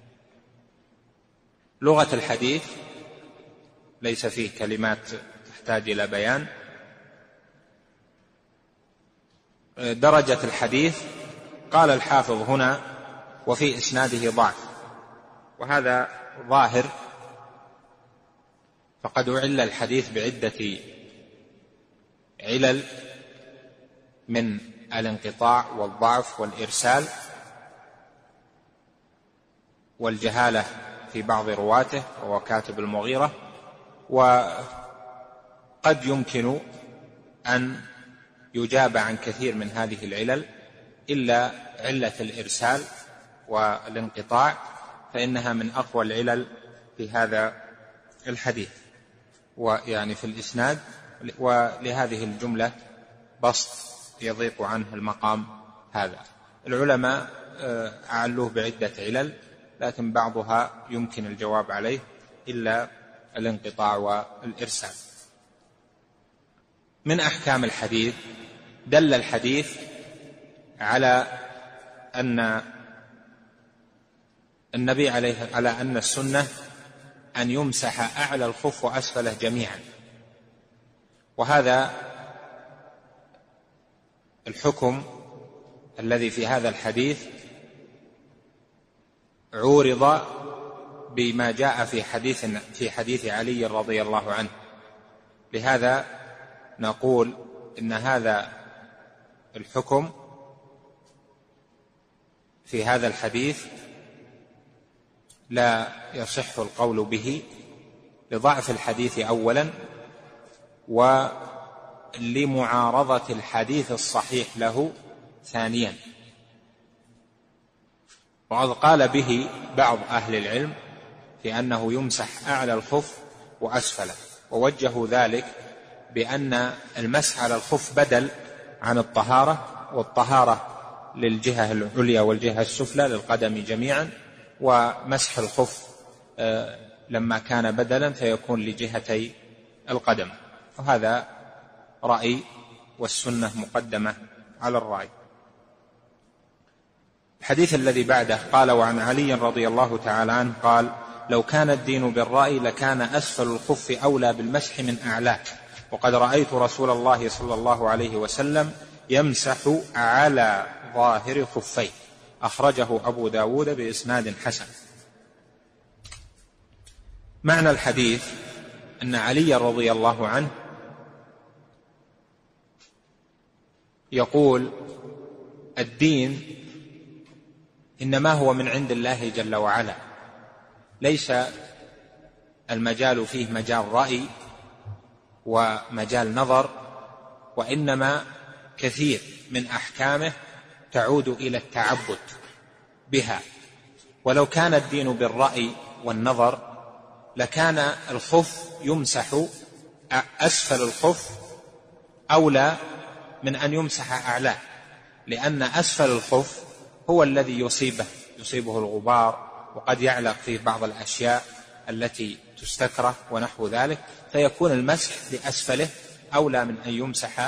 لغة الحديث ليس فيه كلمات تحتاج إلى بيان. درجة الحديث قال الحافظ هنا: وفي إسناده ضعف، وهذا ظاهر، فقد أعل الحديث بعدة علل من الانقطاع والضعف والإرسال والجهالة في بعض رواته وهو كاتب المغيرة. وقد يمكن أن يجاب عن كثير من هذه العلل إلا علة الإرسال والانقطاع، فإنها من أقوى العلل في هذا الحديث، ويعني في الإسناد. ولهذه الجملة بسط يضيق عنه المقام هذا. العلماء أعلوه بعدة علل، لكن بعضها يمكن الجواب عليه إلا الانقطاع والإرسال. من أحكام الحديث: دل الحديث على أن النبي على أن السنة أن يمسح أعلى الخف وأسفله جميعا، وهذا الحكم الذي في هذا الحديث عورض بما جاء في حديث علي رضي الله عنه. لهذا نقول إن هذا الحكم في هذا الحديث لا يصح القول به لضعف الحديث أولا، ولمعارضة الحديث الصحيح له ثانيا. وقد قال به بعض أهل العلم في أنه يمسح أعلى الخف وأسفله، ووجهوا ذلك بأن المسح على الخف بدل عن الطهارة، والطهارة للجهة العليا والجهة السفلى للقدم جميعا، ومسح الخف لما كان بدلا فيكون لجهتي القدم. وهذا رأي، والسنة مقدمة على الرأي. الحديث الذي بعده قال: وعن علي رضي الله تعالى عنه قال: لو كان الدين بالرأي لكان أسفل الخف أولى بالمسح من أعلاه، وقد رأيت رسول الله صلى الله عليه وسلم يمسح على ظاهر خفيه. أخرجه أبو داود بإسناد حسن. معنى الحديث أن علي رضي الله عنه يقول: الدين إنما هو من عند الله جل وعلا، ليس المجال فيه مجال رأي ومجال نظر، وإنما كثير من أحكامه تعود إلى التعبد بها. ولو كان الدين بالرأي والنظر لكان الخف يمسح أسفل الخف أولى من أن يمسح أعلاه، لأن أسفل الخف هو الذي يصيبه الغبار، وقد يعلق فيه بعض الأشياء التي تستكره ونحو ذلك، فيكون المسح لأسفله أولى من أن يمسح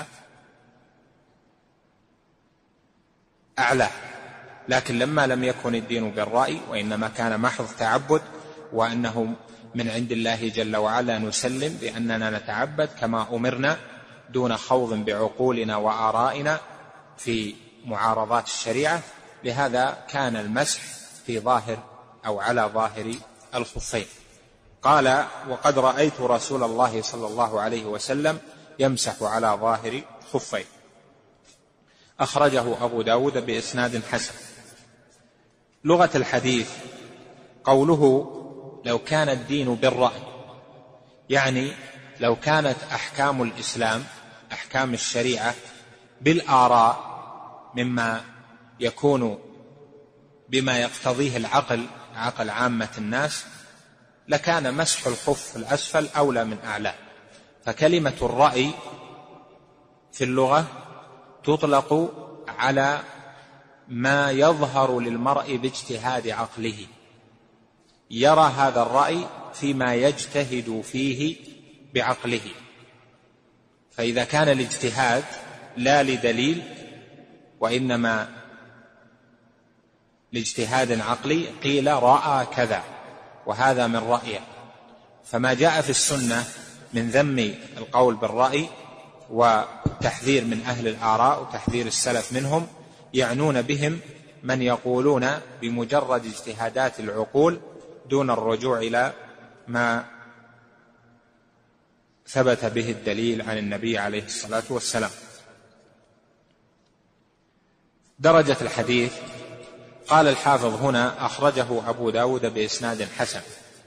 أعلاه. لكن لما لم يكن الدين بالرأي وإنما كان محض تعبد، وأنه من عند الله جل وعلا، نسلم بأننا نتعبد كما أمرنا دون خوض بعقولنا وآرائنا في معارضات الشريعة. لهذا كان المسح في ظاهر أو على ظاهر الخفين. قال: وقد رأيت رسول الله صلى الله عليه وسلم يمسح على ظاهر خفين. أخرجه أبو داود بإسناد حسن. لغة الحديث قوله: لو كان الدين بالرأي، يعني لو كانت أحكام الإسلام، أحكام الشريعة، بالآراء، مما يكون بما يقتضيه العقل، عقل عامة الناس، لكان مسح الخف الأسفل أولى من أعلاه. فكلمة الرأي في اللغة تطلق على ما يظهر للمرء باجتهاد عقله، يرى هذا الرأي فيما يجتهد فيه بعقله. فإذا كان الاجتهاد لا لدليل وإنما لاجتهاد عقلي، قيل رأى كذا، وهذا من رأيه. فما جاء في السنة من ذم القول بالرأي وتحذير من أهل الآراء وتحذير السلف منهم، يعنون بهم من يقولون بمجرد اجتهادات العقول دون الرجوع إلى ما ثبت به الدليل عن النبي عليه الصلاة والسلام. درجة الحديث قال الحافظ هنا: أخرجه أبو داود بإسناد حسن.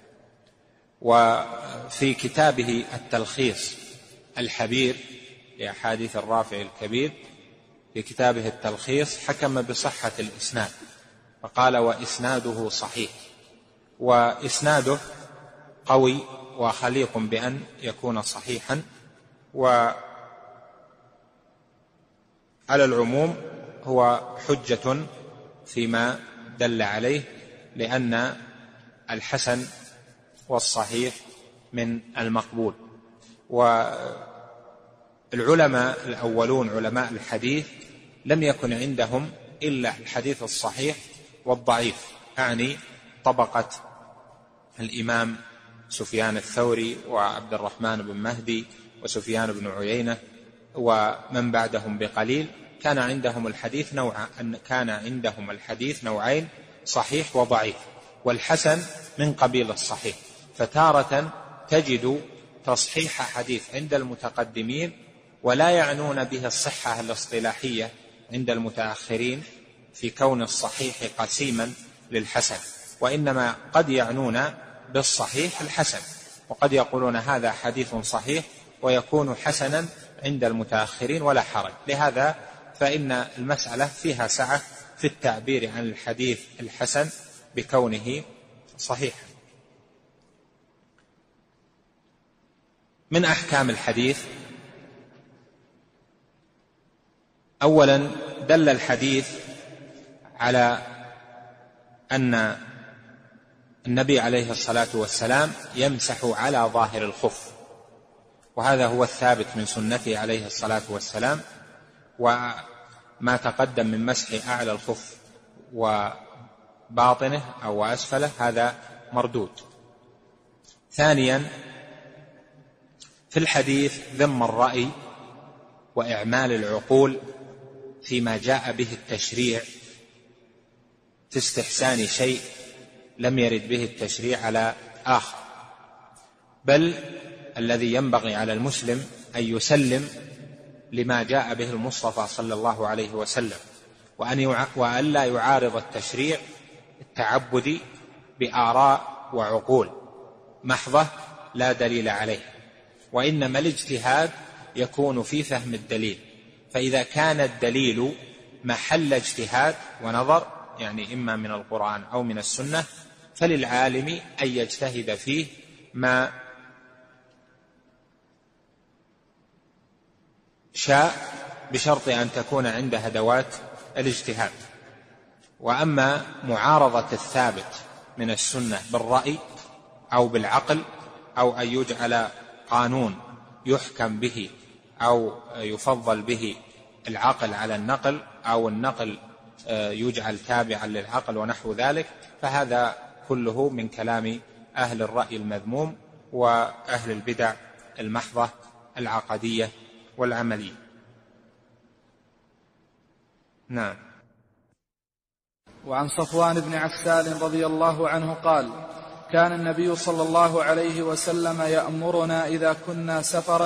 وفي كتابه التلخيص الحبير لأحاديث الرافع الكبير، في كتابه التلخيص حكم بصحة الإسناد، فقال: وإسناده صحيح. وإسناده قوي وخليق بأن يكون صحيحا. وعلى العموم هو حجة فيما دل عليه، لأن الحسن والصحيح من المقبول. والعلماء الأولون علماء الحديث لم يكن عندهم إلا الحديث الصحيح والضعيف، أعني طبقة الإمام سفيان الثوري وعبد الرحمن بن مهدي وسفيان بن عيينة ومن بعدهم بقليل، كان عندهم الحديث نوعين: صحيح وضعيف. والحسن من قبيل الصحيح، فتارة تجد تصحيح حديث عند المتقدمين ولا يعنون به الصحة الاصطلاحية عند المتأخرين في كون الصحيح قسيما للحسن، وإنما قد يعنون بالصحيح الحسن، وقد يقولون هذا حديث صحيح ويكون حسنا عند المتأخرين ولا حرج. لهذا فإن المسألة فيها سعة في التعبير عن الحديث الحسن بكونه صحيحا. من أحكام الحديث: أولا، دل الحديث على أن النبي عليه الصلاة والسلام يمسح على ظاهر الخف، وهذا هو الثابت من سنته عليه الصلاة والسلام، وما تقدم من مسح أعلى الخف وباطنه أو أسفله هذا مردود. ثانيا، في الحديث ذم الرأي وإعمال العقول فيما جاء به التشريع في استحسان شيء لم يرد به التشريع على آخر، بل الذي ينبغي على المسلم أن يسلم لما جاء به المصطفى صلى الله عليه وسلم، وأن لا يعارض التشريع التعبدي بآراء وعقول محضة لا دليل عليه، وإنما الاجتهاد يكون في فهم الدليل. فإذا كان الدليل محل اجتهاد ونظر، يعني إما من القرآن أو من السنة، فللعالم أن يجتهد فيه ما شاء بشرط أن تكون عنده أدوات الاجتهاد. وأما معارضة الثابت من السنة بالرأي أو بالعقل، أو أن يجعل قانون يحكم به أو يفضل به العقل على النقل، أو النقل يجعل تابعا للعقل ونحو ذلك، فهذا كله من كلام أهل الرأي المذموم وأهل البدع المحضة العقدية والعملية. نعم. وعن صفوان بن عسال رضي الله عنه قال: كان النبي صلى الله عليه وسلم يأمرنا إذا كنا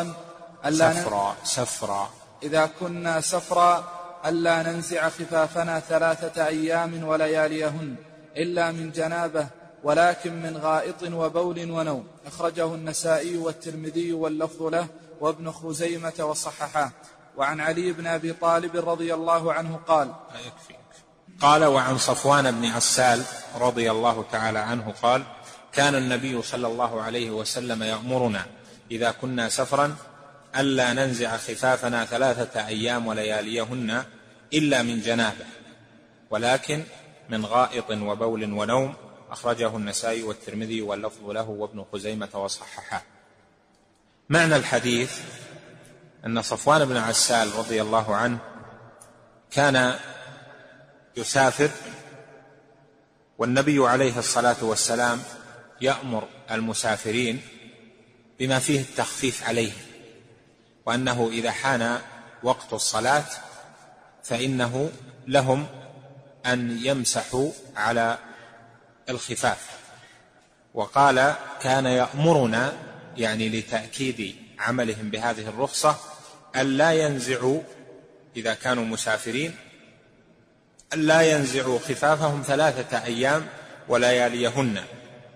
سفرا ألا ننزع خفافنا 3 أيام ولياليهن إلا من جنابة، ولكن من غائط وبول ونوم. أخرجه النسائي والترمذي واللفظ له وابن خزيمة وصححاه. وعن علي بن أبي طالب رضي الله عنه قال: وعن صفوان بن عسال رضي الله تعالى عنه قال: كان النبي صلى الله عليه وسلم يأمرنا إذا كنا سفرا ألا ننزع خفافنا 3 أيام ولياليهن إلا من جنابة، ولكن من غائط وبول ونوم. أخرجه النسائي والترمذي واللفظ له وابن خزيمة وصححاه. معنى الحديث أن صفوان بن عسال رضي الله عنه كان يسافر، والنبي عليه الصلاة والسلام يأمر المسافرين بما فيه التخفيف عليهم، وأنه إذا حان وقت الصلاة فإنه لهم أن يمسحوا على الخفاف. وقال: كان يأمرنا، يعني لتأكيد عملهم بهذه الرخصة، ألا ينزعوا إذا كانوا مسافرين ألا ينزعوا خفافهم 3 أيام ولياليهن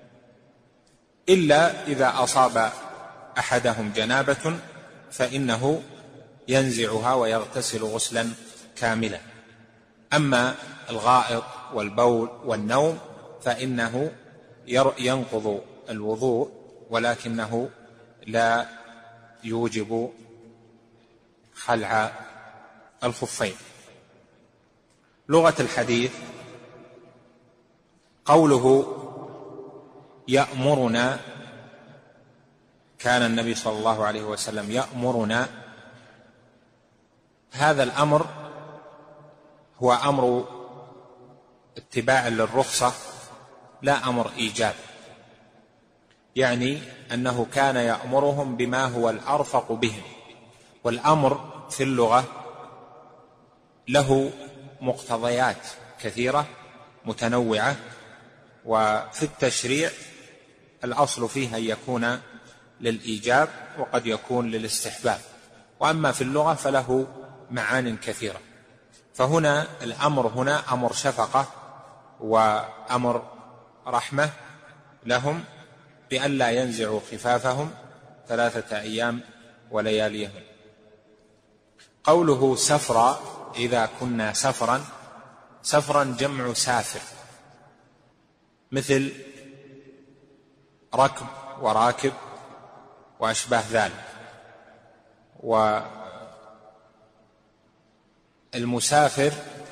إلا إذا أصاب أحدهم جنابة فإنه ينزعها ويغتسل غسلا كاملا. أما الغائط والبول والنوم فإنه ينقض الوضوء، ولكنه لا يوجب خلع الخفين. لغة الحديث: قوله يأمرنا، كان النبي صلى الله عليه وسلم يأمرنا، هذا الأمر هو أمر اتباع للرخصة لا أمر إيجاب، يعني أنه كان يأمرهم بما هو الأرفق بهم. والأمر في اللغة له مقتضيات كثيرة متنوعة، وفي التشريع الأصل فيه أن يكون للإيجاب وقد يكون للاستحباب، وأما في اللغة فله معان كثيرة. فهنا الأمر هنا أمر شفقة وأمر رحمة لهم بأن لا ينزعوا خفافهم 3 أيام ولياليهم. قوله سفرا، إذا كنا سفرا، سفرا جمع سافر، مثل ركب وراكب وأشباه ذلك. والمسافر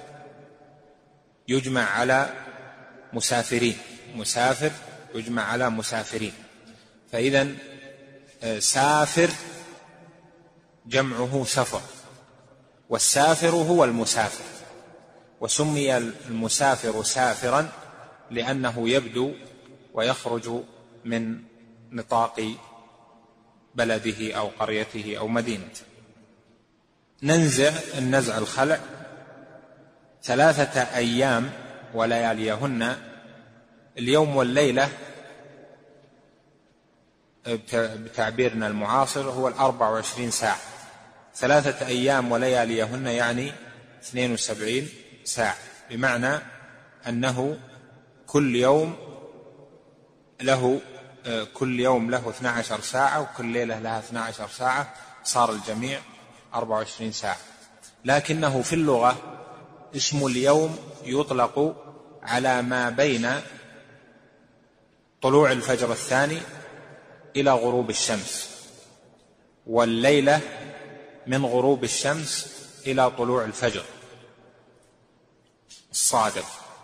يجمع على مسافرين، مسافر يجمع على مسافرين، فإذن سافر جمعه سفر، والسافر هو المسافر، وسمي المسافر سافرا لأنه يبدو ويخرج من نطاق بلده أو قريته أو مدينته. ننزع النزع الخلع 3 أيام ولياليهن. اليوم والليلة بتعبيرنا المعاصر هو 24 ساعة، 3 أيام ولياليهن يعني 72 ساعة، بمعنى أنه كل يوم له 12 ساعة، وكل ليلة لها 12 ساعة، صار الجميع 24 ساعة. لكنه في اللغة اسم اليوم يطلق على ما بين طلوع الفجر الثاني إلى غروب الشمس، والليلة من غروب الشمس إلى طلوع الفجر الصادق،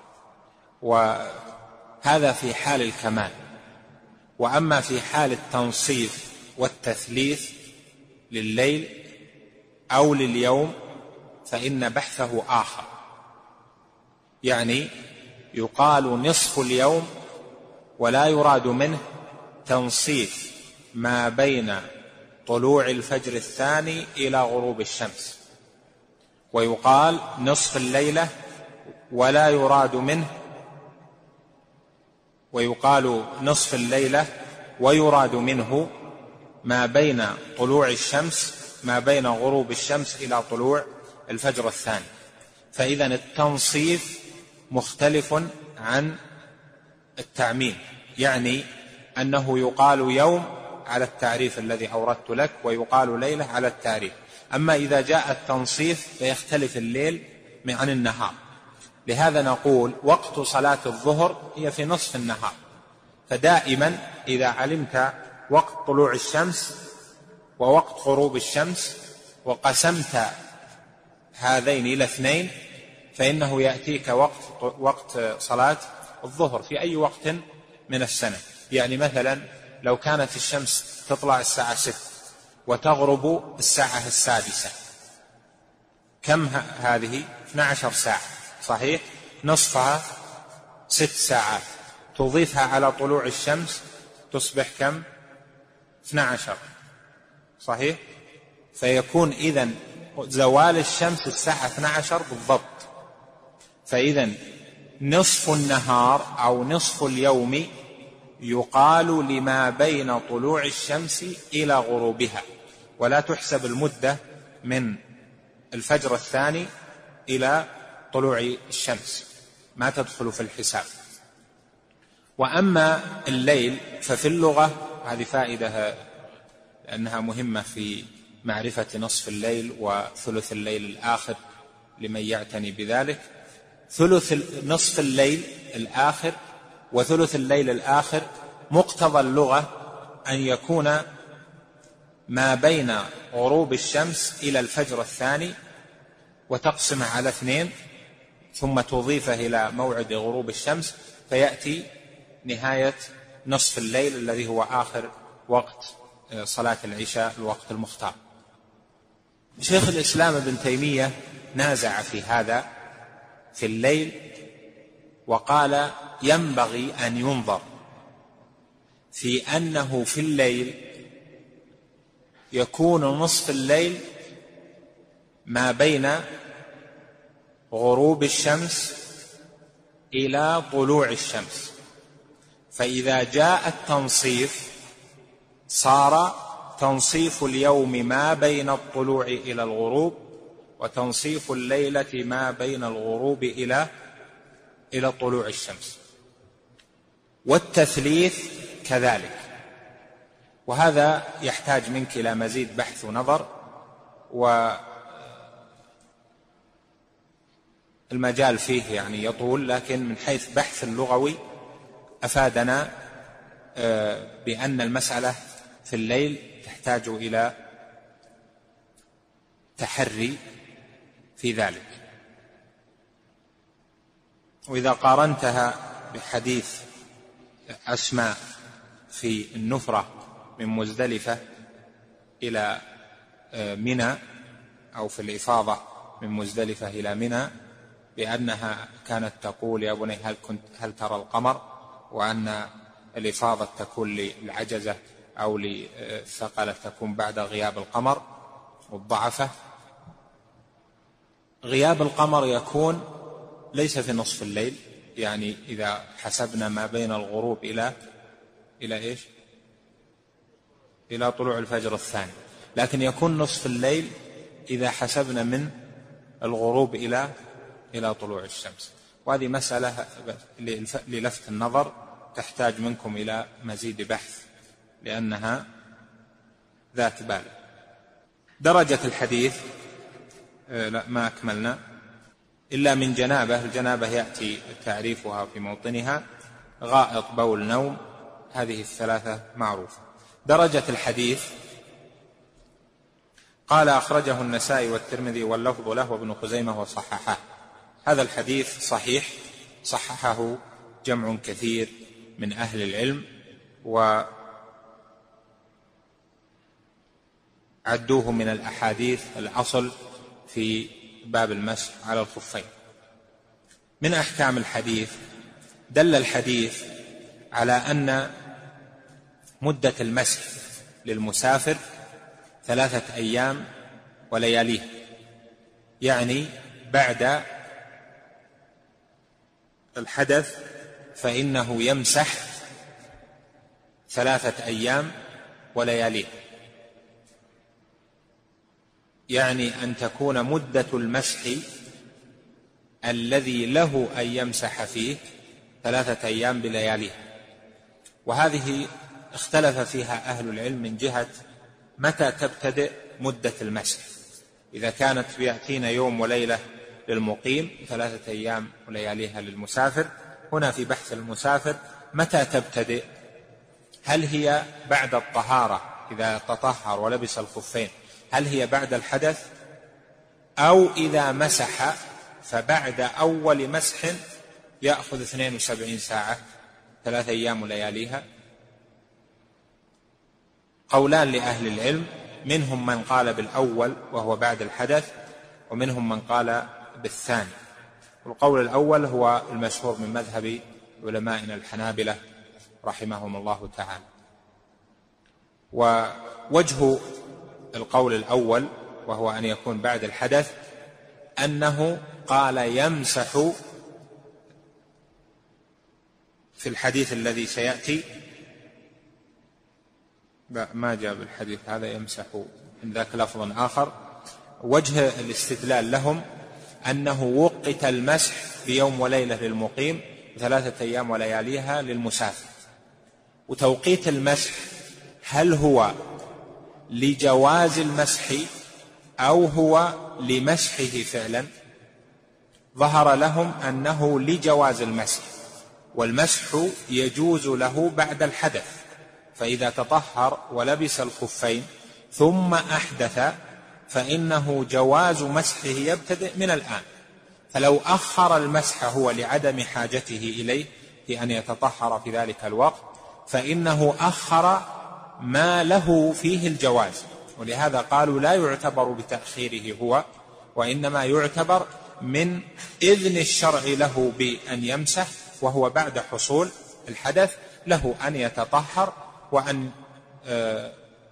وهذا في حال الكمال. وأما في حال التنصيف والتثليث لليل أو لليوم فإن بحثه آخر، يعني يقال نصف اليوم ولا يراد منه تنصيف ما بين طلوع الفجر الثاني إلى غروب الشمس، ويقال نصف الليلة ولا يراد منه، ويقال نصف الليلة ويراد منه ما بين طلوع الشمس، ما بين غروب الشمس إلى طلوع الفجر الثاني. فإذن التنصيف مختلف عن التعميم، يعني أنه يقال يوم على التعريف الذي أوردت لك، ويقال ليلة على التعريف. أما إذا جاء التنصيف فيختلف الليل عن النهار. لهذا نقول وقت صلاة الظهر هي في نصف النهار، فدائما إذا علمت وقت طلوع الشمس ووقت غروب الشمس وقسمت هذين إلى 2 فإنه يأتيك وقت صلاة الظهر في أي وقت من السنة. يعني مثلا لو كانت الشمس تطلع الساعة 6 وتغرب الساعة 6، كم هذه؟ 12 ساعة صحيح، نصفها 6 ساعات، تضيفها على طلوع الشمس تصبح كم؟ 12 صحيح. فيكون إذن زوال الشمس الساعة 12 بالضبط. فإذن نصف النهار أو نصف اليوم يقال لما بين طلوع الشمس إلى غروبها، ولا تحسب المدة من الفجر الثاني إلى طلوع الشمس، ما تدخل في الحساب. وأما الليل ففي اللغة، هذه فائدة لأنها مهمة في معرفة نصف الليل وثلث الليل الآخر لمن يعتني بذلك. نصف الليل الآخر وثلث الليل الآخر مقتضى اللغة أن يكون ما بين غروب الشمس إلى الفجر الثاني، وتقسمه على 2 ثم تضيفه إلى موعد غروب الشمس، فيأتي نهاية نصف الليل الذي هو آخر وقت صلاة العشاء، الوقت المختار. شيخ الإسلام ابن تيمية نازع في هذا في الليل، وقال ينبغي أن ينظر في أنه في الليل يكون نصف الليل ما بين غروب الشمس إلى طلوع الشمس، فإذا جاء التنصيف صار تنصيف اليوم ما بين الطلوع إلى الغروب، وتنصيف الليلة ما بين الغروب إلى طلوع الشمس، والتثليث كذلك. وهذا يحتاج منك إلى مزيد بحث ونظر، والمجال فيه يعني يطول، لكن من حيث بحث اللغوي أفادنا بأن المسألة في الليل تحتاج إلى تحري في ذلك. وإذا قارنتها بحديث أسماء في النفرة من مزدلفة إلى منى، أو في الإفاضة من مزدلفة إلى منى، بأنها كانت تقول: يا بني هل ترى القمر؟ وأن الإفاضة تكون للعجزة أو للثقلة تكون بعد غياب القمر والضعفة. غياب القمر يكون ليس في نصف الليل، يعني إذا حسبنا ما بين الغروب إلى إيش؟ إلى طلوع الفجر الثاني، لكن يكون نصف الليل إذا حسبنا من الغروب إلى طلوع الشمس. وهذه مسألة للفت النظر تحتاج منكم إلى مزيد بحث، لأنها ذات بال. درجة الحديث لا ما أكملنا إلا من جنابة. الجنابة يأتي تعريفها في موطنها: غائط، بول، نوم، هذه الثلاثة معروفة. درجة الحديث قال: أخرجه النسائي والترمذي واللفظ له وابن خزيمة وصححه. هذا الحديث صحيح، صححه جمع كثير من أهل العلم، وعدوه من الأحاديث الأصل في باب المسح على الخفين. من أحكام الحديث: دل الحديث على أن مدة المسح للمسافر 3 أيام ولياليه، يعني بعد الحدث فإنه يمسح 3 أيام ولياليه، يعني أن تكون مدة المسح الذي له أن يمسح فيه 3 أيام بلياليه. وهذه اختلف فيها أهل العلم من جهة متى تبتدئ مدة المسح. إذا كانت يأتينا يوم وليلة للمقيم، 3 أيام ولياليها للمسافر. هنا في بحث المسافر متى تبتدئ؟ هل هي بعد الطهارة إذا تطهر ولبس الخفين؟ هل هي بعد الحدث؟ أو إذا مسح فبعد أول مسح يأخذ 72 ساعة 3 أيام ولياليها؟ قولان لأهل العلم، منهم من قال بالأول وهو بعد الحدث، ومنهم من قال بالثاني. والقول الأول هو المشهور من مذهب علمائنا الحنابلة رحمهم الله تعالى. ووجه القول الأول وهو أن يكون بعد الحدث أنه قال يمسح في الحديث الذي سيأتي، ما جاء بالحديث هذا يمسح، من ذاك لفظ آخر. وجه الاستدلال لهم أنه وقت المسح بيوم وليلة للمقيم، 3 أيام ولياليها للمسافر. وتوقيت المسح هل هو لجواز المسح أو هو لمسحه فعلا؟ ظهر لهم أنه لجواز المسح، والمسح يجوز له بعد الحدث. فإذا تطهر ولبس الخفين ثم أحدث فإنه جواز مسحه يبتدئ من الآن. فلو أخر المسح هو لعدم حاجته إليه في أن يتطهر في ذلك الوقت، فإنه أخر ما له فيه الجواز. ولهذا قالوا لا يعتبر بتأخيره هو، وإنما يعتبر من إذن الشرع له بأن يمسح، وهو بعد حصول الحدث له أن يتطهر، وأن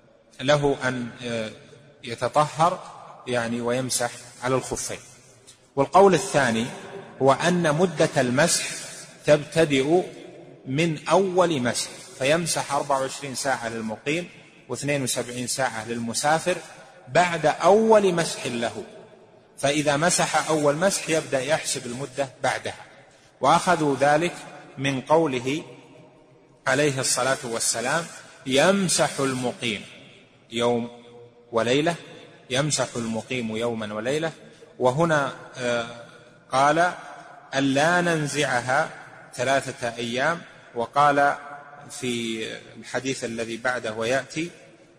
يتطهر يعني ويمسح على الخفين. والقول الثاني هو أن مدة المسح تبتدئ من أول مسح، فيمسح 24 ساعة للمقيم و72 ساعة للمسافر بعد أول مسح له، فإذا مسح أول مسح يبدأ يحسب المدة بعدها. وأخذوا ذلك من قوله عليه الصلاة والسلام: يمسح المقيم يوم وليلة، يمسح المقيم يوما وليلة. وهنا قال ألا ننزعها 3 أيام، وقال في الحديث الذي بعده ويأتي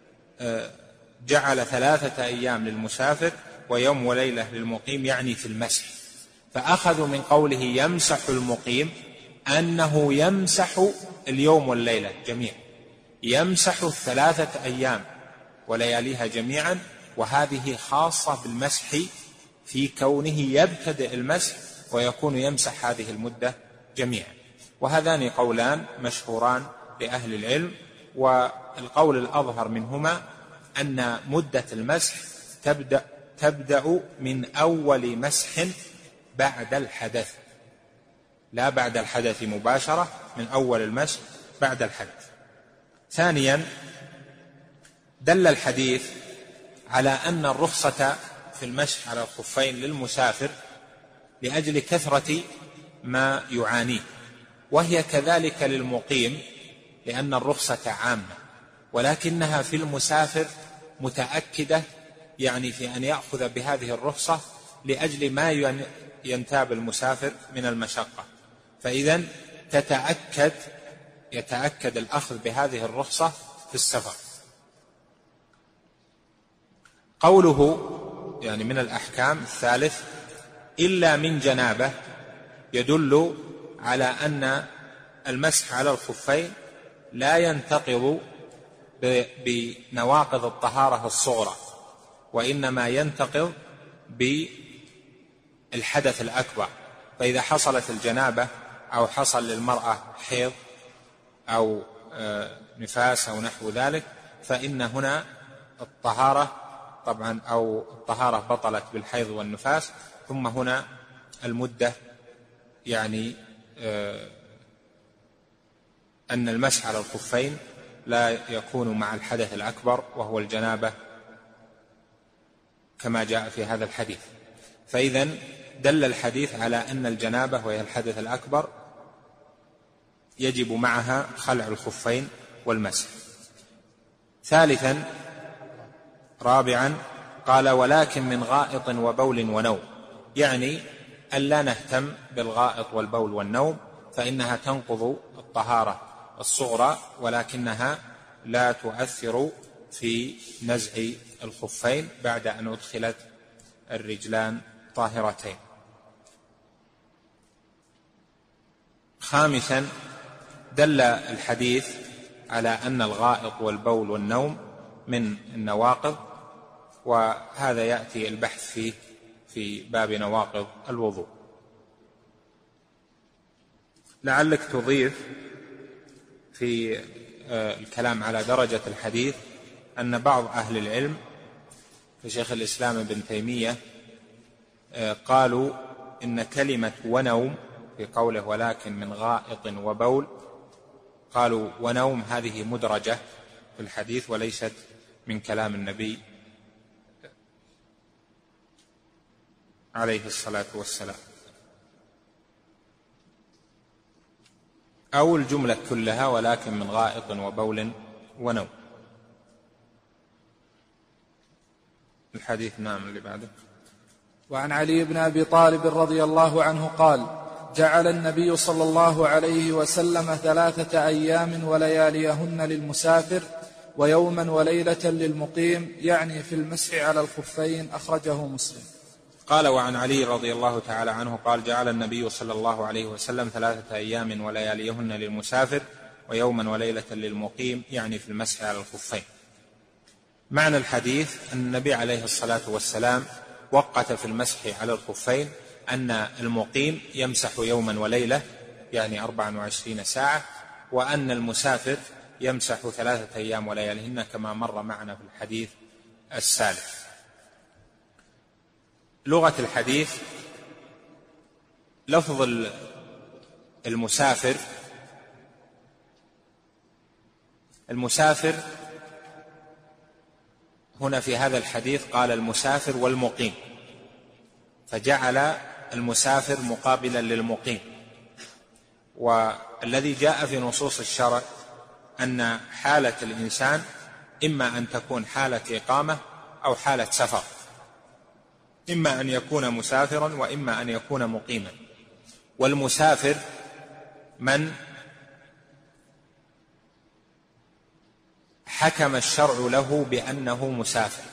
جعل 3 أيام للمسافر ويوم وليلة للمقيم، يعني في المسح. فأخذوا من قوله يمسح المقيم أنه يمسح اليوم والليلة جميعا، يمسح 3 أيام ولياليها جميعا، وهذه خاصة بالمسح في كونه يبتدئ المسح ويكون يمسح هذه المدة جميعا. وهذان قولان مشهوران لأهل العلم، والقول الأظهر منهما أن مدة المسح تبدأ من أول مسح بعد الحدث، لا بعد الحدث مباشرة، من أول المسح بعد الحدث. ثانيا، دل الحديث على أن الرخصة في المسح على الخفين للمسافر لأجل كثرة ما يعانيه، وهي كذلك للمقيم لأن الرخصة عامة، ولكنها في المسافر متأكدة، يعني في أن يأخذ بهذه الرخصة لأجل ما ينتاب المسافر من المشقة، فإذن يتأكد الأخذ بهذه الرخصة في السفر. قوله يعني من الأحكام الثالث إلا من جنابة يدل على أن المسح على الخفين لا ينتقض بنواقض الطهارة الصغرى، وإنما ينتقض بالحدث الأكبر. فإذا حصلت الجنابة أو حصل للمرأة حيض أو نفاس أو نحو ذلك، فإن هنا الطهارة طبعا أو الطهارة بطلت بالحيض والنفاس، ثم هنا المدة يعني أن المسح على الخفين لا يكون مع الحدث الأكبر وهو الجنابة كما جاء في هذا الحديث. فإذن دل الحديث على أن الجنابة وهي الحدث الأكبر يجب معها خلع الخفين والمسح. ثالثا رابعا قال ولكن من غائط وبول ونوم، يعني ألا نهتم بالغائط والبول والنوم، فإنها تنقض الطهارة الصغرى ولكنها لا تؤثر في نزع الخفين بعد أن أدخلت الرجلان طاهرتين. خامسا دل الحديث على أن الغائط والبول والنوم من النواقض، وهذا يأتي البحث فيه في باب نواقض الوضوء. لعلك تضيف في الكلام على درجة الحديث أن بعض أهل العلم كشيخ الإسلام ابن تيمية قالوا إن كلمة ونوم في قوله ولكن من غائط وبول، قالوا ونوم هذه مدرجة في الحديث وليست من كلام النبي عليه الصلاة والسلام، أو الجملة كلها ولكن من غائط وبول ونوم. الحديث نعم اللي بعده. وعن علي بن أبي طالب رضي الله عنه قال جعل النبي صلى الله عليه وسلم 3 أيام ولياليهن للمسافر ويوما وليلة للمقيم، يعني في المسح على الخفين، أخرجه مسلم. قال وعن علي رضي الله تعالى عنه قال جعل النبي صلى الله عليه وسلم 3 أيام ولياليهن للمسافر ويوما وليلة للمقيم، يعني في المسح على الخفين. معنى الحديث أن النبي عليه الصلاة والسلام وقت في المسح على الخفين أن المقيم يمسح يوما وليلة يعني 24 ساعة، وأن المسافر يمسح 3 أيام ولياليهن كما مر معنا في الحديث السالف. لغة الحديث لفظ المسافر هنا في هذا الحديث قال المسافر والمقيم، فجعل المسافر مقابلا للمقيم. والذي جاء في نصوص الشرع أن حالة الإنسان إما أن تكون حالة إقامة أو حالة سفر، إما أن يكون مسافرا وإما أن يكون مقيما. والمسافر من حكم الشرع له بأنه مسافر،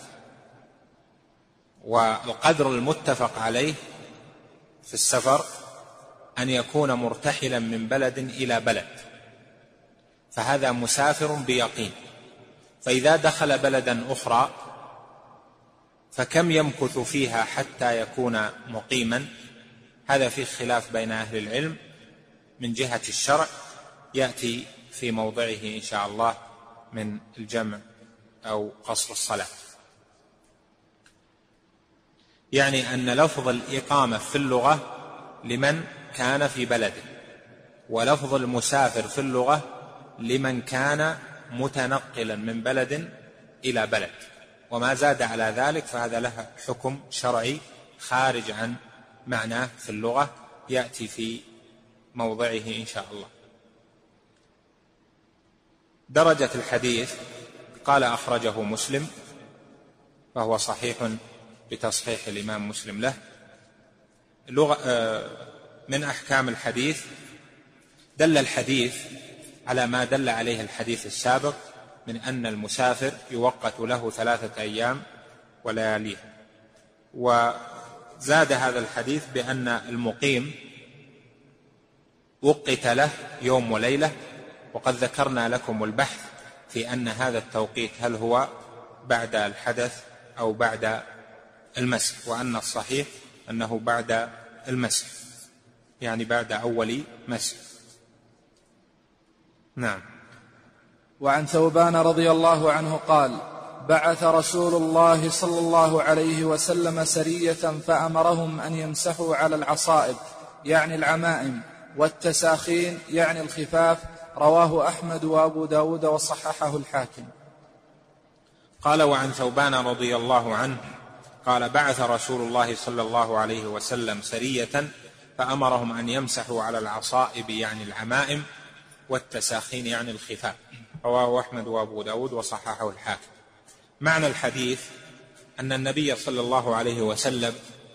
والقدر المتفق عليه في السفر أن يكون مرتحلا من بلد إلى بلد، فهذا مسافر بيقين. فإذا دخل بلدا أخرى فكم يمكث فيها حتى يكون مقيما؟ هذا فيه خلاف بين أهل العلم من جهة الشرع، يأتي في موضعه إن شاء الله من الجمع أو قصر الصلاة. يعني أن لفظ الإقامة في اللغة لمن كان في بلده، ولفظ المسافر في اللغة لمن كان متنقلا من بلد إلى بلد، وما زاد على ذلك فهذا له حكم شرعي خارج عن معناه في اللغة، يأتي في موضعه إن شاء الله. درجة الحديث قال أخرجه مسلم، فهو صحيح بتصحيح الإمام مسلم له. من أحكام الحديث دل الحديث على ما دل عليه الحديث السابق من أن المسافر يوقت له 3 أيام ولياليها، وزاد هذا الحديث بأن المقيم وقت له يوم وليلة، وقد ذكرنا لكم البحث في أن هذا التوقيت هل هو بعد الحدث أو بعد المسح، وأن الصحيح أنه بعد المسح، يعني بعد أول مسح. نعم. وعن ثوبان رضي الله عنه قال: بعث رسول الله صلى الله عليه وسلم سرية فأمرهم أن يمسحوا على العصائب يعني العمائم، والتساخين يعني الخفاف. رواه أحمد وأبو داود وصححه الحاكم. قال: وعن ثوبان رضي الله عنه قال: بعث رسول الله صلى الله عليه وسلم سرية فأمرهم أن يمسحوا على العصائب يعني العمائم، والتساخين يعني الخفاف. رواه أحمد وأبو داود وصححه الحاكم. معنى الحديث أن النبي صلى الله عليه وسلم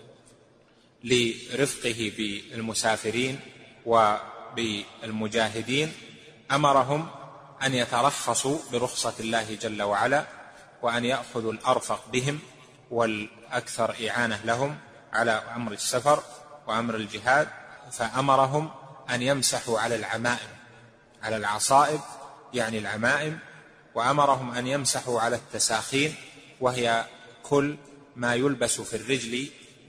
لرفقه بالمسافرين وبالمجاهدين أمرهم أن يترخصوا برخصة الله جل وعلا، وأن يأخذوا الأرفق بهم والأكثر إعانة لهم على أمر السفر وأمر الجهاد. فأمرهم أن يمسحوا على العمائم، على العصائب يعني العمائم، وأمرهم أن يمسحوا على التساخين، وهي كل ما يلبس في الرجل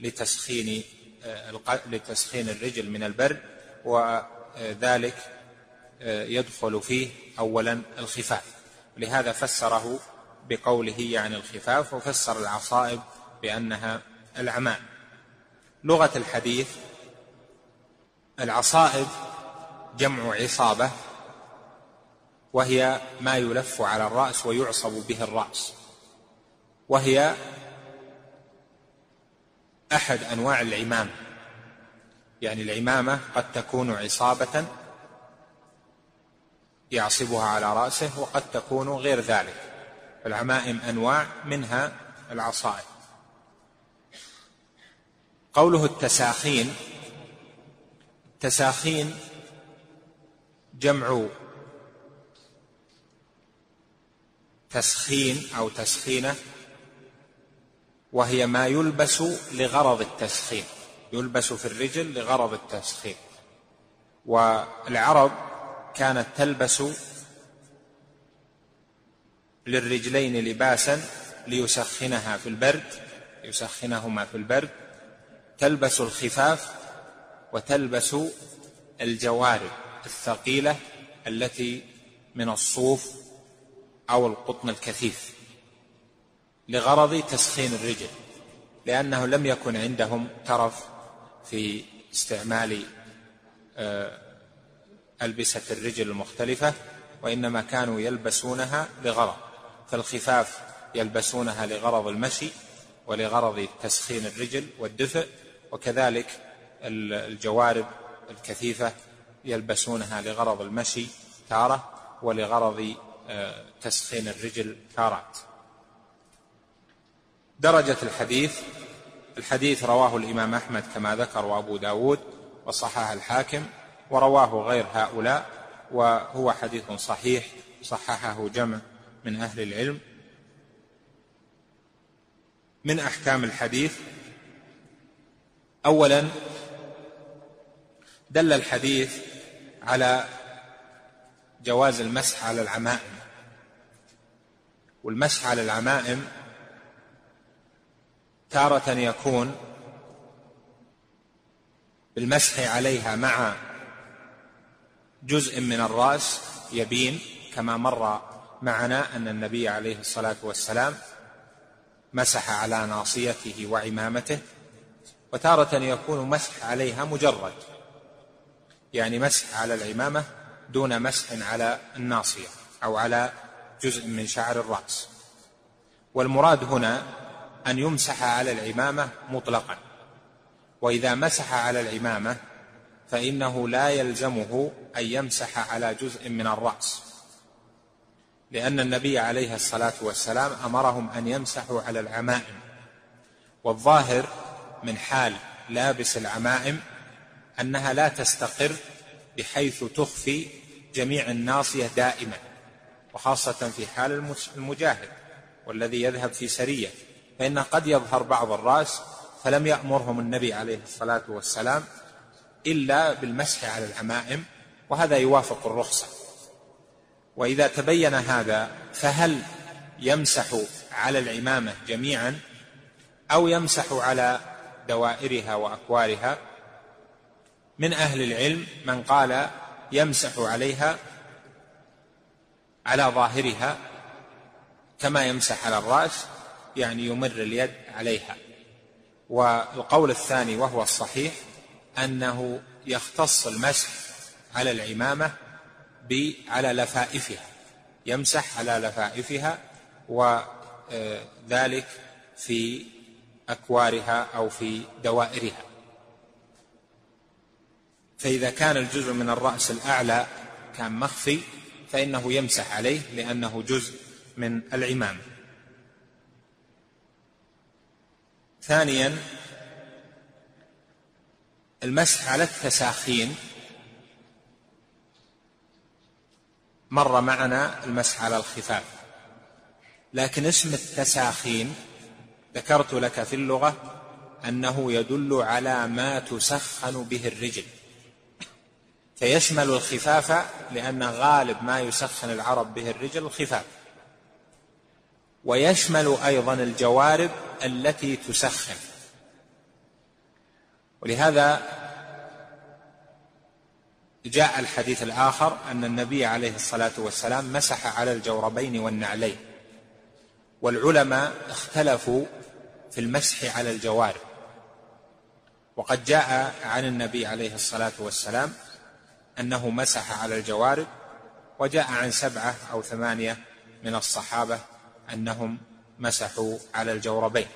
لتسخين الرجل من البرد، وذلك يدخل فيه أولا الخفاف، لهذا فسره بقوله يعني الخفاف، وفسر العصائب بأنها العمائم. لغة الحديث: العصائب جمع عصابة، وهي ما يلف على الرأس ويعصب به الرأس، وهي أحد أنواع العمامة. يعني العمامة قد تكون عصابة يعصبها على رأسه، وقد تكون غير ذلك. العمائم أنواع، منها العصائب. قوله التساخين: التساخين جمع تسخين أو تسخينة، وهي ما يلبس لغرض التسخين، يلبس في الرجل لغرض التسخين. والعرب كانت تلبس للرجلين لباسا ليسخنها في البرد، يسخنهما في البرد. تلبس الخفاف وتلبس الجوارب الثقيلة التي من الصوف أو القطن الكثيف لغرض تسخين الرجل، لأنه لم يكن عندهم ترف في استعمال ألبسة الرجل المختلفة، وإنما كانوا يلبسونها لغرض. فالخفاف يلبسونها لغرض المشي ولغرض تسخين الرجل والدفء، وكذلك الجوارب الكثيفة يلبسونها لغرض المشي تارة ولغرض تسخين الرجل تارات. درجة الحديث رواه الإمام أحمد كما ذكر وأبو داود وصححه الحاكم، ورواه غير هؤلاء، وهو حديث صحيح صححه جمع من أهل العلم. من أحكام الحديث: أولا، دل الحديث على جواز المسح على العمائم، والمسح على العمائم تارة يكون بالمسح عليها مع جزء من الرأس يبين، كما مر معنا أن النبي عليه الصلاة والسلام مسح على ناصيته وعمامته. وتارة يكون مسح عليها مجرد، يعني مسح على العمامة دون مسح على الناصية أو على جزء من شعر الرأس. والمراد هنا أن يمسح على العمامة مطلقا، وإذا مسح على العمامة فإنه لا يلزمه أن يمسح على جزء من الرأس، لأن النبي عليه الصلاة والسلام أمرهم أن يمسحوا على العمائم. والظاهر من حال لابس العمائم أنها لا تستقر بحيث تخفي جميع الناصية دائما، وخاصة في حال المجاهد والذي يذهب في سرية، فإن قد يظهر بعض الرأس، فلم يأمرهم النبي عليه الصلاة والسلام إلا بالمسح على العمائم، وهذا يوافق الرخصة. وإذا تبين هذا، فهل يمسح على العمامة جميعا أو يمسح على دوائرها وأكوارها؟ من أهل العلم من قال يمسح عليها على ظاهرها كما يمسح على الرأس، يعني يمر اليد عليها. والقول الثاني وهو الصحيح أنه يختص المسح على العمامة على لفائفها، يمسح على لفائفها، وذلك في أكوارها أو في دوائرها. فإذا كان الجزء من الرأس الأعلى كان مخفي فإنه يمسح عليه لأنه جزء من العمامة. ثانيا، المسح على التساخين. مر معنا المسح على الخفاف، لكن اسم التساخين ذكرت لك في اللغة أنه يدل على ما تسخن به الرجل، فيشمل الخفاف، لأن غالب ما يسخن العرب به الرجل الخفاف، ويشمل أيضا الجوارب التي تسخن. ولهذا جاء الحديث الآخر أن النبي عليه الصلاة والسلام مسح على الجوربين والنعلين. والعلماء اختلفوا في المسح على الجوارب، وقد جاء عن النبي عليه الصلاة والسلام أنه مسح على الجوارب، وجاء عن 7 أو 8 من الصحابة أنهم مسحوا على الجوربين.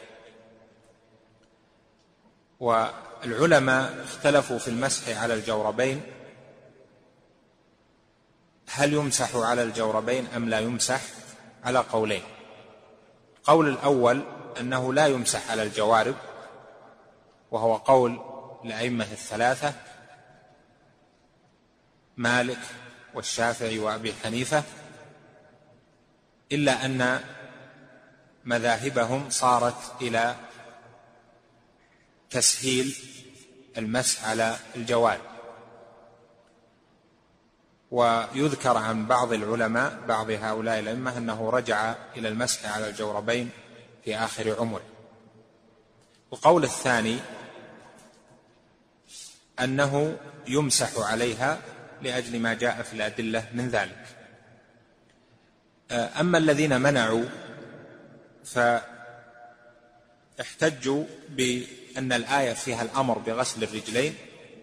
والعلماء اختلفوا في المسح على الجوربين، هل يمسح على الجوربين أم لا يمسح؟ على قولين. القول الأول أنه لا يمسح على الجوارب، وهو قول الأئمة الثلاثة مالك والشافعي وأبي حنيفة، إلا أن مذاهبهم صارت إلى تسهيل المسح على الجوارب. ويذكر عن بعض العلماء بعض هؤلاء الأئمة أنه رجع إلى المسح على الجوربين في آخر عمره. القول الثاني أنه يمسح عليها لأجل ما جاء في الأدلة من ذلك. أما الذين منعوا فاحتجوا بأن الآية فيها الأمر بغسل الرجلين،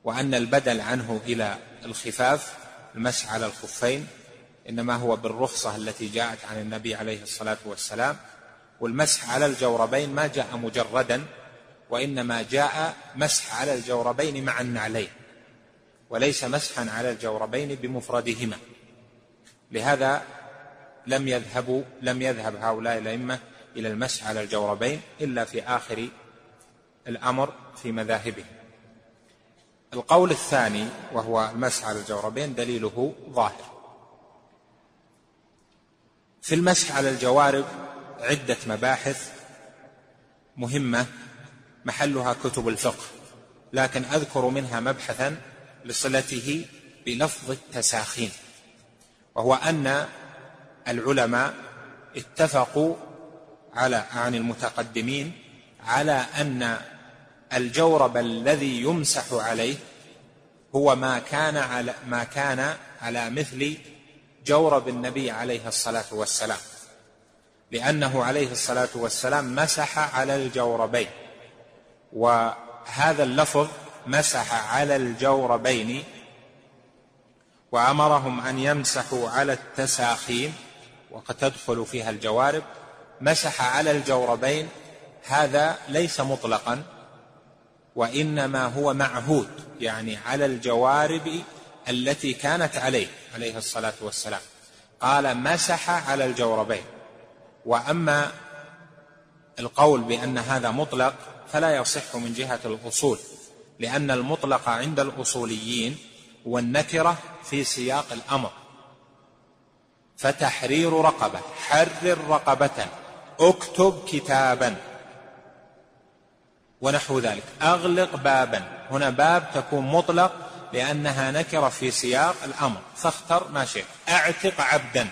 وأن البدل عنه إلى الخفاف المسح على الخفين إنما هو بالرخصة التي جاءت عن النبي عليه الصلاة والسلام، والمسح على الجوربين ما جاء مجردا، وإنما جاء مسح على الجوربين مع النعلين، وليس مسحا على الجوربين بمفردهما. لهذا لم يذهب هؤلاء الأئمة إلى المسح على الجوربين إلا في آخر الأمر في مذاهبهم. القول الثاني وهو المسح على الجوربين دليله ظاهر. في المسح على الجوارب عدة مباحث مهمة محلها كتب الفقه، لكن أذكر منها مبحثا لصلته بلفظ التساخين، وهو أن العلماء اتفقوا عن المتقدمين على أن الجورب الذي يمسح عليه هو ما كان على مثل جورب النبي عليه الصلاة والسلام، لأنه عليه الصلاة والسلام مسح على الجوربين، وهذا اللفظ مسح على الجوربين وأمرهم أن يمسحوا على التساخين وقد تدخل فيها الجوارب. مسح على الجوربين هذا ليس مطلقا، وإنما هو معهود، يعني على الجوارب التي كانت عليه الصلاة والسلام، قال مسح على الجوربين. وأما القول بأن هذا مطلق فلا يصح من جهة الأصول، لأن المطلق عند الأصوليين والنكرة في سياق الأمر، فتحرير رقبة، حرر رقبة، اكتب كتابا ونحو ذلك، أغلق بابا. هنا باب تكون مطلق لأنها نكرة في سياق الأمر، فاختر ما شئت. أعتق عبدا،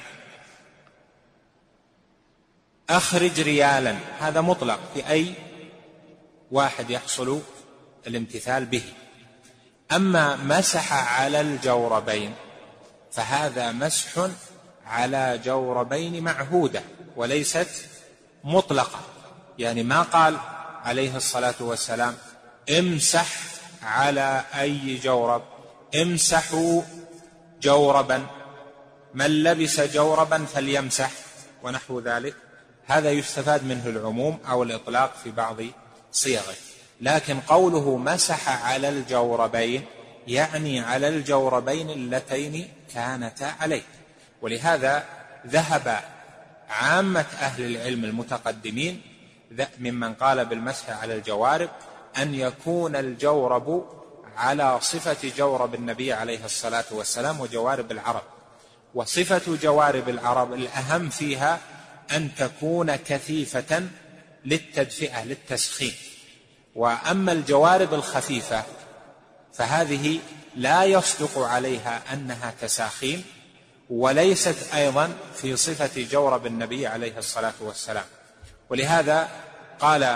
أخرج ريالا، هذا مطلق في أي واحد يحصل الامتثال به. أما مسح على الجوربين فهذا مسح على جوربين معهودة وليست مطلقة، يعني ما قال عليه الصلاة والسلام امسح على أي جورب، امسحوا جوربا، من لبس جوربا فليمسح ونحو ذلك. هذا يستفاد منه العموم أو الإطلاق في بعض صيغه، لكن قوله مسح على الجوربين يعني على الجوربين اللتين كانتا عليه. ولهذا ذهب عامة أهل العلم المتقدمين ممن قال بالمسح على الجوارب أن يكون الجورب على صفة جورب النبي عليه الصلاة والسلام وجوارب العرب. وصفة جوارب العرب الأهم فيها أن تكون كثيفة للتدفئة للتسخين، وأما الجوارب الخفيفة فهذه لا يصدق عليها أنها تساخين، وليست أيضا في صفة جورب النبي عليه الصلاة والسلام. ولهذا قال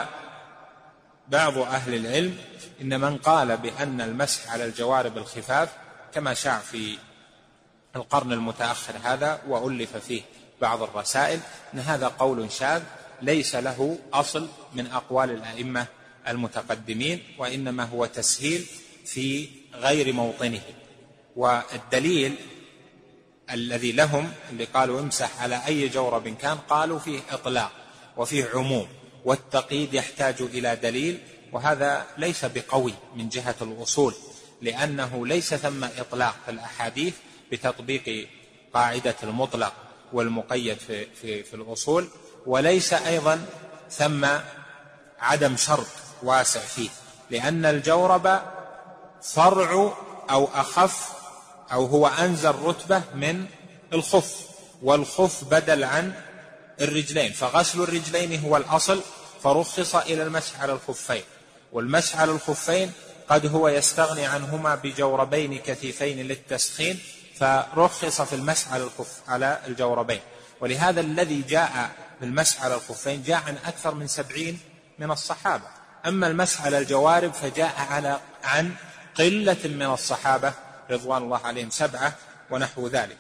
بعض أهل العلم إن من قال بأن المسح على الجوارب الخفاف كما شاع في القرن المتأخر هذا وألف فيه بعض الرسائل، إن هذا قول شاذ ليس له أصل من أقوال الأئمة المتقدمين، وإنما هو تسهيل في غير موطنه. والدليل الذي لهم اللي قالوا امسح على أي جورب كان، قالوا فيه إطلاق وفيه عموم، والتقييد يحتاج إلى دليل، وهذا ليس بقوي من جهة الأصول، لأنه ليس ثم إطلاق في الأحاديث بتطبيق قاعدة المطلق والمقيد في الأصول، وليس أيضا ثم عدم شرط واسع فيه، لأن الجورب فرع أو أخف أو هو أنزل رتبة من الخف، والخف بدل عن الرجلين، فغسل الرجلين هو الأصل، فرخص إلى المسح على الخفين. والمسح على الخفين قد هو يستغني عنهما بجوربين كثيفين للتسخين، فرخص في المسح على الجوربين. ولهذا الذي جاء بالمسح على الخفين جاء عن أكثر من 70 من الصحابة. أما المسح على الجوارب فجاء عن قلة من الصحابة رضوان الله عليهم 7 ونحو ذلك،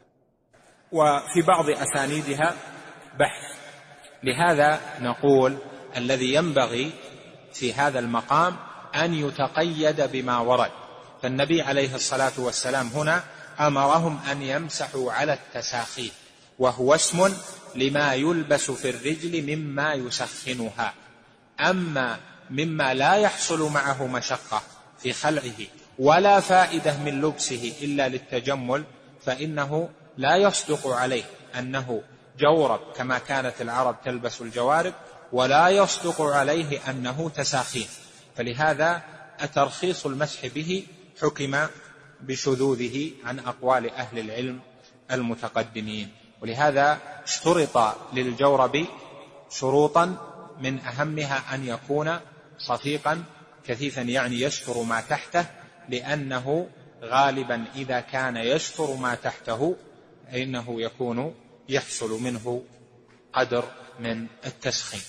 وفي بعض أسانيدها بحث. لهذا نقول الذي ينبغي في هذا المقام أن يتقيد بما ورد، فالنبي عليه الصلاة والسلام هنا أمرهم أن يمسحوا على التساخين، وهو اسم لما يلبس في الرجل مما يسخنها. أما مما لا يحصل معه مشقة في خلعه ولا فائدة من لبسه إلا للتجمل، فإنه لا يصدق عليه أنه جورب كما كانت العرب تلبس الجوارب، ولا يصدق عليه أنه تساخين. فلهذا الترخيص المسح به حكم بشذوذه عن أقوال أهل العلم المتقدمين. ولهذا اشترط للجورب شروطا من أهمها أن يكون صفيقا كثيفا، يعني يستر ما تحته، لأنه غالبا إذا كان يستر ما تحته فإنه يكون يحصل منه قدر من التسخين.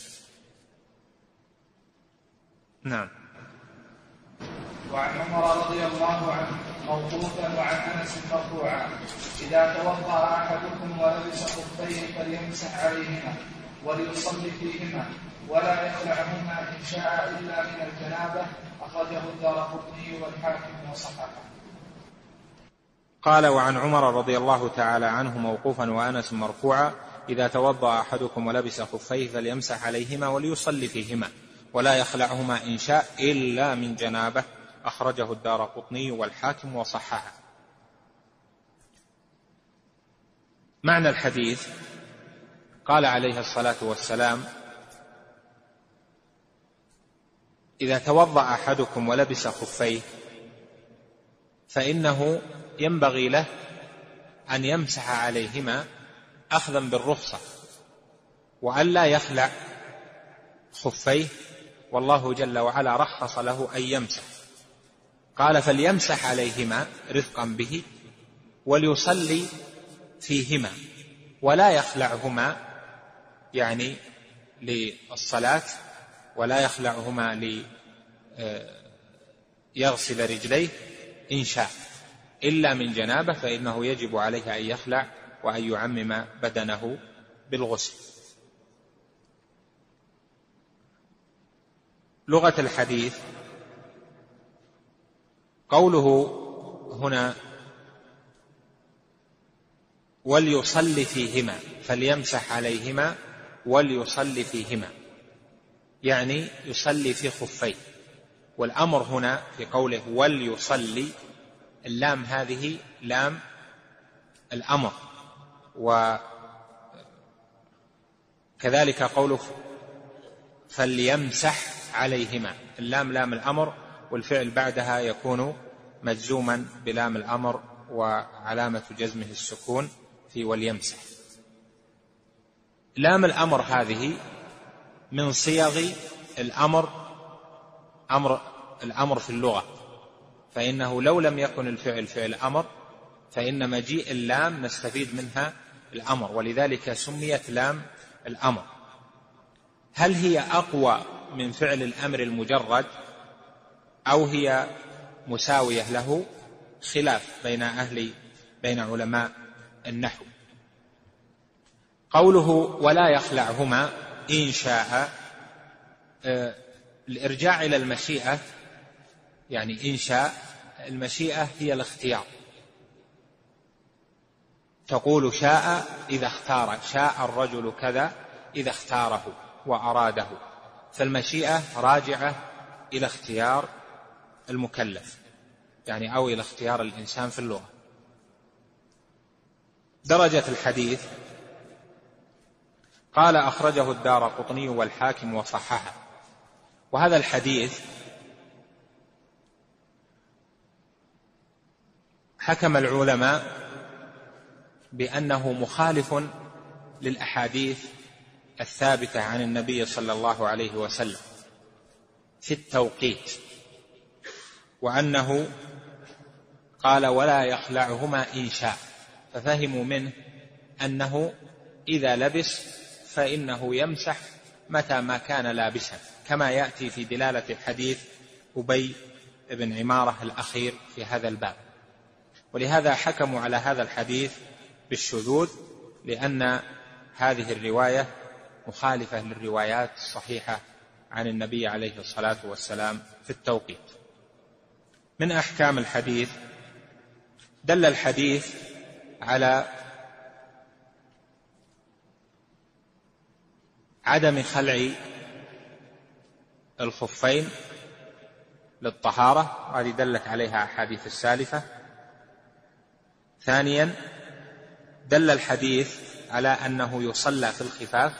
نعم. وعن عمر رضي الله عنه موقوفا وعن أنس مرفوعا: إذا توضأ أحدكم ولبس خفيه فليمسح عليهما وليصلي فيهما ولا يخلعهما إن شاء إلا من الجنابة. أخرجه الدارقطني والحاكم وصححه. قال: وعن عمر رضي الله تعالى عنه موقوفا وأنس مرفوعا: إذا توضأ أحدكم ولبس خفيه فليمسح عليهما وليصلي فيهما ولا يخلعهما إن شاء إلا من جنابه. أخرجه الدارقطني والحاكم وصححه. معنى الحديث: قال عليه الصلاة والسلام: إذا توضأ أحدكم ولبس خفيه فإنه ينبغي له أن يمسح عليهما أخذا بالرخصة، وأن لا يخلع خفيه، والله جل وعلا رخص له أن يمسح. قال: فليمسح عليهما رفقا به وليصلي فيهما ولا يخلعهما، يعني للصلاة، ولا يخلعهما ليغسل رجليه إن شاء إلا من جنابه، فإنه يجب عليه أن يخلع وأن يعمم بدنه بالغسل. لغة الحديث: قوله هنا وليصلي فيهما، فليمسح عليهما وليصلي فيهما، يعني يصلي في خفيه. والأمر هنا في قوله وليصلي، اللام هذه لام الأمر، وكذلك قوله فليمسح عليهما، اللام لام الأمر، والفعل بعدها يكون مجزوما بلام الأمر، وعلامة جزمه السكون في وليمسح. لام الأمر هذه من صيغ الأمر في اللغة، فإنه لو لم يكن الفعل فعل أمر فإن مجيء اللام نستفيد منها الأمر، ولذلك سميت لام الأمر. هل هي أقوى من فعل الأمر المجرد أو هي مساوية له؟ خلاف بين علماء النحو. قوله ولا يخلعهما إن شاء، الإرجاع إلى المشيئة، يعني إن شاء، المشيئة هي الاختيار. تقول شاء إذا اختار، شاء الرجل كذا إذا اختاره وأراده، فالمشيئة راجعة إلى اختيار المكلف، يعني أو إلى اختيار الإنسان في اللغة. درجة الحديث: قال: أخرجه الدارقطني والحاكم وصححه. وهذا الحديث حكم العلماء بأنه مخالف للأحاديث الثابتة عن النبي صلى الله عليه وسلم في التوقيت، وأنه قال ولا يخلعهما إن شاء، ففهموا منه أنه إذا لبس فإنه يمسح متى ما كان لابسا، كما يأتي في دلالة حديث أبي بن عمارة الأخير في هذا الباب. ولهذا حكموا على هذا الحديث بالشذوذ، لأن هذه الرواية مخالفة للروايات الصحيحة عن النبي عليه الصلاة والسلام في التوقيت. من أحكام الحديث: دل الحديث على عدم خلع الخفين للطهارة، وهذه دلت عليها أحاديث السالفة. ثانيا، دل الحديث على أنه يصلى في الخفاف،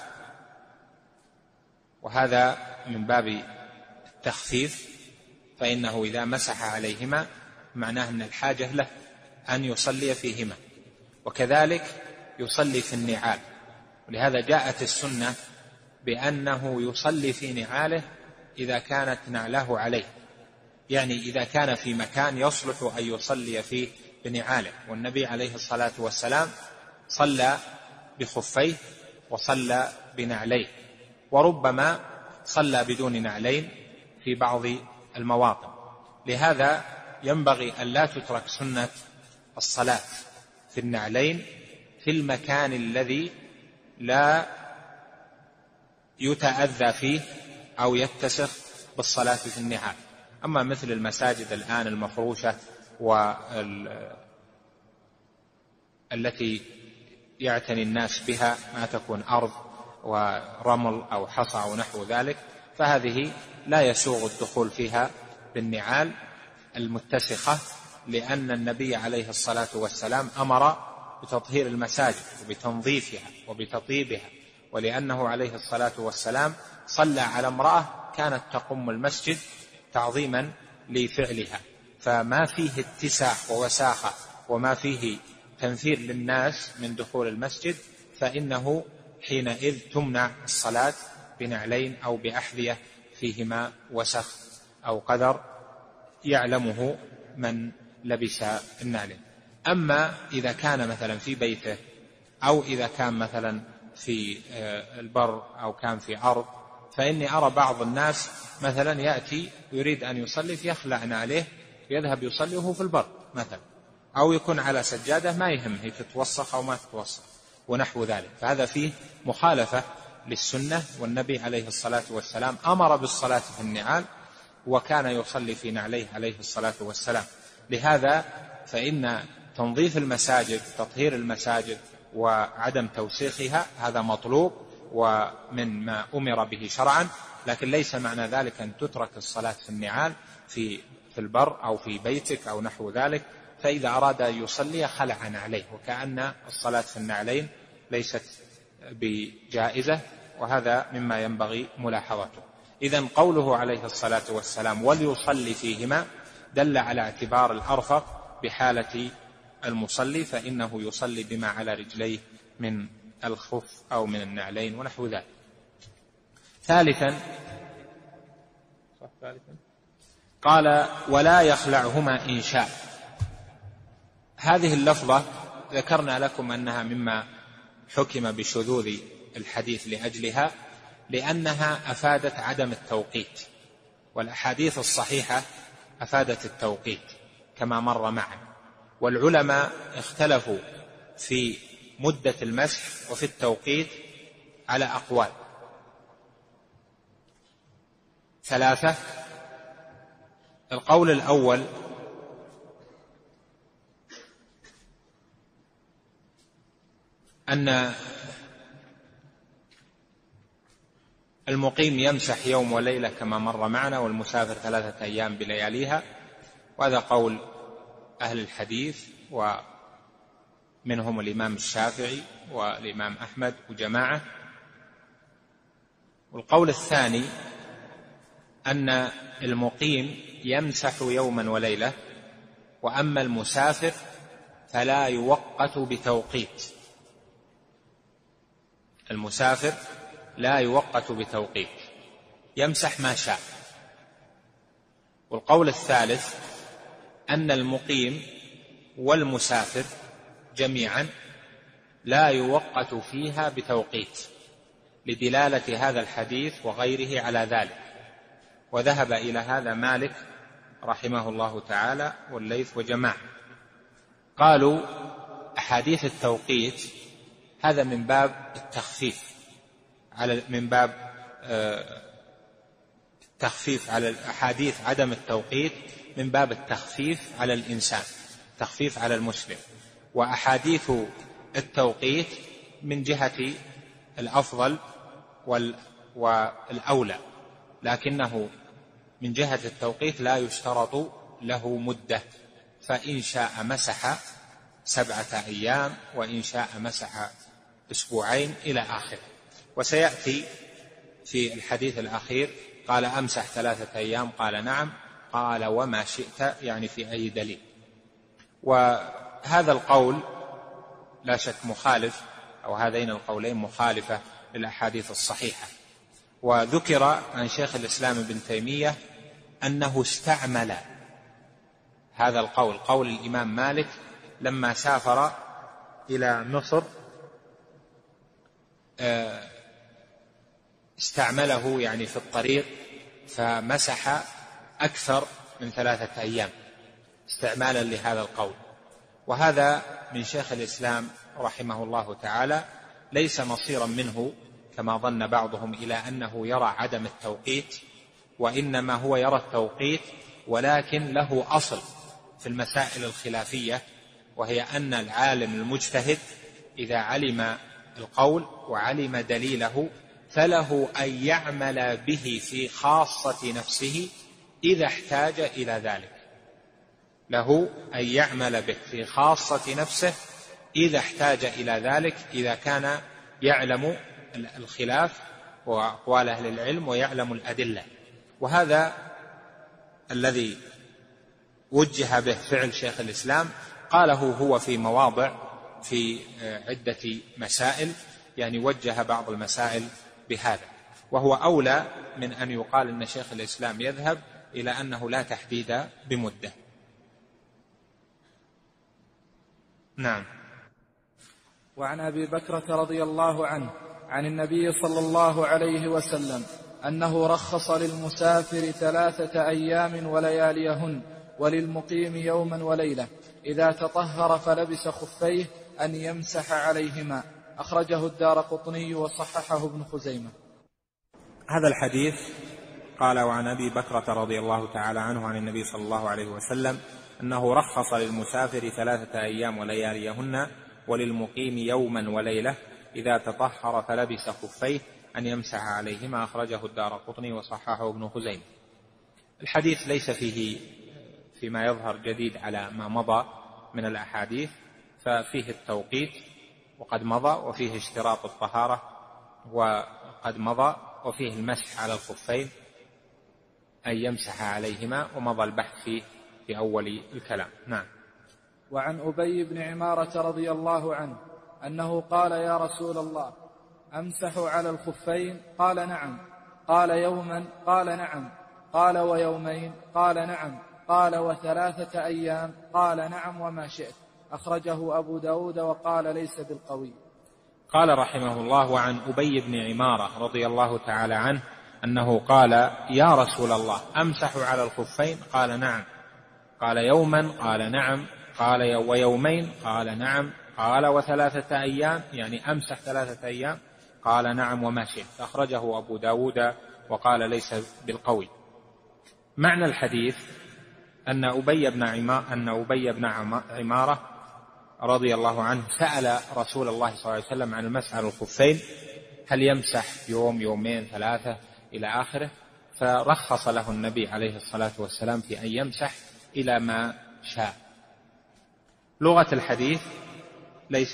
وهذا من باب التخفيف، فإنه إذا مسح عليهما معناه أن الحاجة له أن يصلي فيهما، وكذلك يصلي في النعال، ولهذا جاءت السنة بأنه يصلي في نعاله إذا كانت نعله عليه، يعني إذا كان في مكان يصلح أن يصلي فيه بنعاله. والنبي عليه الصلاة والسلام صلى بخفيه وصلى بنعليه، وربما صلى بدون نعلين في بعض المواطن. لهذا ينبغي أن لا تترك سنة الصلاة في النعلين في المكان الذي لا يتأذى فيه أو يتسخ بالصلاة في النعال. أما مثل المساجد الآن المفروشة والتي يعتني الناس بها ما تكون أرض ورمل أو حصى أو نحو ذلك، فهذه لا يسوغ الدخول فيها بالنعال المتسخة، لأن النبي عليه الصلاة والسلام أمر بتطهير المساجد وبتنظيفها وبتطيبها، ولأنه عليه الصلاة والسلام صلى على امرأة كانت تقم المسجد تعظيما لفعلها، فما فيه اتساع ووساخة وما فيه تنفير للناس من دخول المسجد، فإنه حينئذ تمنع الصلاة بنعلين أو بأحذية فيهما وسخ أو قدر يعلمه من لبس النعلين. أما إذا كان مثلا في بيته، أو إذا كان مثلا في البر أو كان في أرض، فإني أرى بعض الناس مثلا يأتي يريد أن يصلي فيخلع عليه يذهب يصلي وهو في البر مثلا، أو يكون على سجادة ما يهم هي تتوسخ أو ما تتوسخ ونحو ذلك، فهذا فيه مخالفة للسنة. والنبي عليه الصلاة والسلام أمر بالصلاة في النعال وكان يصلي في نعليه عليه الصلاة والسلام. لهذا فإن تنظيف المساجد تطهير المساجد وعدم توسيخها هذا مطلوب ومن ما أمر به شرعا، لكن ليس معنى ذلك أن تترك الصلاة في النعال في البر أو في بيتك أو نحو ذلك، فإذا أراد أن يصلي خلع عليه، وكأن الصلاة في النعلين ليست بجائزة، وهذا مما ينبغي ملاحظته. إذن قوله عليه الصلاة والسلام وليصلي فيهما دل على اعتبار الأرفق بحالة المصلي، فإنه يصلي بما على رجليه من الخف أو من النعلين ونحو ذلك. ثالثا قال ولا يخلعهما إن شاء. هذه اللفظة ذكرنا لكم أنها مما حكم بشذوذ الحديث لأجلها، لأنها أفادت عدم التوقيت، والأحاديث الصحيحة أفادت التوقيت كما مر معنا. والعلماء اختلفوا في مدة المسح وفي التوقيت على أقوال ثلاثة. القول الأول أن المقيم يمسح يوم وليلة كما مر معنا، والمسافر 3 أيام بلياليها، وهذا قول أهل الحديث ومنهم الإمام الشافعي والإمام أحمد وجماعة. والقول الثاني أن المقيم يمسح يوما وليلة، وأما المسافر فلا يوقت بتوقيت. المسافر لا يوقت بتوقيت، يمسح ما شاء. والقول الثالث أن المقيم والمسافر جميعا لا يوقت فيها بتوقيت، لدلالة هذا الحديث وغيره على ذلك، وذهب إلى هذا مالك رحمه الله تعالى والليث وجماعة. قالوا أحاديث التوقيت هذا من باب التخفيف، من باب تخفيف على الأحاديث عدم التوقيت من باب التخفيف على الإنسان، تخفيف على المسلم، وأحاديث التوقيت من جهة الأفضل والأولى، لكنه من جهة التوقيت لا يشترط له مدة، فإن شاء مسح 7 أيام، وإن شاء مسح 2 إلى آخره. وسيأتي في الحديث الأخير قال أمسح 3 أيام، قال نعم، قال وما شئت، يعني في أي دليل. وهذا القول لا شك مخالف، أو هذين القولين مخالفة للأحاديث الصحيحة. وذكر عن شيخ الإسلام ابن تيمية أنه استعمل هذا القول، قول الإمام مالك، لما سافر إلى مصر استعمله يعني في الطريق، فمسح أكثر من 3 أيام استعمالا لهذا القول. وهذا من شيخ الإسلام رحمه الله تعالى ليس مصيرا منه كما ظن بعضهم إلى أنه يرى عدم التوقيت، وإنما هو يرى التوقيت، ولكن له أصل في المسائل الخلافية، وهي أن العالم المجتهد إذا علم القول وعلم دليله فله أن يعمل به في خاصة نفسه إذا احتاج إلى ذلك، له أن يعمل به في خاصة نفسه إذا احتاج إلى ذلك، إذا كان يعلم الخلاف وأقوال أهل العلم ويعلم الأدلة. وهذا الذي وجه به فعل شيخ الإسلام، قاله هو في مواضع في عدة مسائل، يعني وجه بعض المسائل بهذا، وهو أولى من أن يقال أن شيخ الإسلام يذهب إلى أنه لا تحديد بمدة. نعم. وعن أبي بكرة رضي الله عنه عن النبي صلى الله عليه وسلم أنه رخص للمسافر 3 أيام ولياليهن، وللمقيم يوما وليلة، إذا تطهر فلبس خفيه أن يمسح عليهما. أخرجه الدارقطني وصححه ابن خزيمة. هذا الحديث قال: وعن أبي بكرة رضي الله تعالى عنه عن النبي صلى الله عليه وسلم أنه رخص للمسافر 3 أيام ولياليهن، وللمقيم يوما وليلة، إذا تطهر فلبس خفيه أن يمسح عليهما. أخرجه الدارقطني وصححه ابن خزيمة. الحديث ليس فيه فيما يظهر جديد على ما مضى من الأحاديث، ففيه التوقيت وقد مضى، وفيه اشتراط الطهارة وقد مضى، وفيه المسح على الخفين أن يمسح عليهما، ومضى البحث فيه في أول الكلام. نعم. وعن أبي بن عمارة رضي الله عنه أنه قال: يا رسول الله، أمسح على الخفين؟ قال: نعم. قال: يوما؟ قال: نعم. قال: ويومين؟ قال: نعم. قال: و3 أيام؟ قال: نعم، وما شئت. أخرجه أبو داود وقال: ليس بالقوي. قال رحمه الله: وعن أبي بن عمارة رضي الله تعالى عنه أنه قال: يا رسول الله، أمسح على الخفين؟ قال: نعم. قال: يوما؟ قال: نعم. قال: ويومين؟ قال: نعم. قال: و3 أيام؟ يعني أمسح 3 أيام؟ قال: نعم، وما شئت. أخرجه أبو داود وقال: ليس بالقوي. معنى الحديث أن أبي بن عمارة رضي الله عنه سأل رسول الله صلى الله عليه وسلم عن المسح على الخفين، هل يمسح يوم، يومين، 3 إلى آخره، فرخص له النبي عليه الصلاة والسلام في أن يمسح إلى ما شاء. لغة الحديث ليس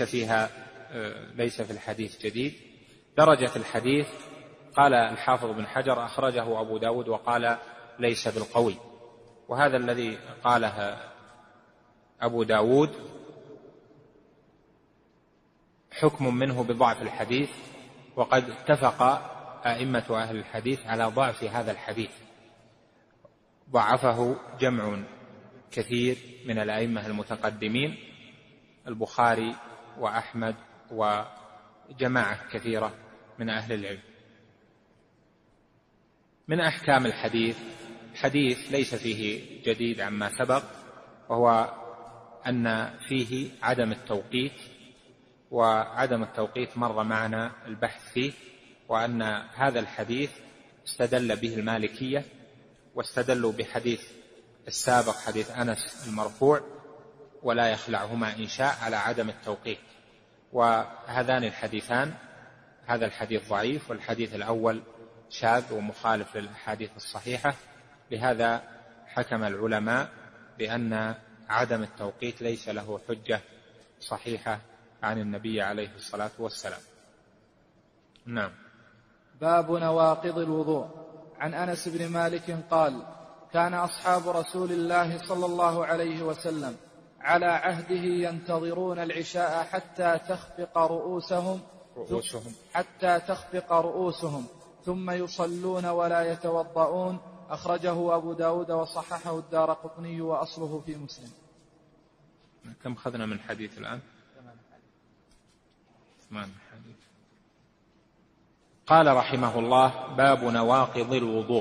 في الحديث جديد. درجة الحديث قال الحافظ بن حجر: أخرجه أبو داود وقال: ليس بالقوي. وهذا الذي قاله أبو داود حكم منه بضعف الحديث، وقد اتفق أئمة أهل الحديث على ضعف هذا الحديث، ضعفه جمع كثير من الأئمة المتقدمين، البخاري وأحمد وجماعة كثيرة من أهل العلم. من أحكام الحديث ليس فيه جديد عما سبق، وهو أن فيه عدم التوقيت، وعدم التوقيت مر معنا البحث فيه، وأن هذا الحديث استدل به المالكية واستدلوا بحديث السابق حديث أنس المرفوع: ولا يخلعهما إن شاء، على عدم التوقيت. وهذان الحديثان، هذا الحديث ضعيف والحديث الأول شاذ ومخالف للأحاديث الصحيحة. لهذا حكم العلماء بأن عدم التوقيت ليس له حجة صحيحة عن النبي عليه الصلاة والسلام. نعم. باب نواقض الوضوء. عن أنس بن مالك قال: كان أصحاب رسول الله صلى الله عليه وسلم على عهده ينتظرون العشاء حتى تخفق رؤوسهم ثم يصلون ولا يتوضؤون. أخرجه أبو داود وصححه الدارقطني وأصله في مسلم. كم خذنا من حديث الآن؟ 8 حديث. قال رحمه الله: باب نواقض الوضوء.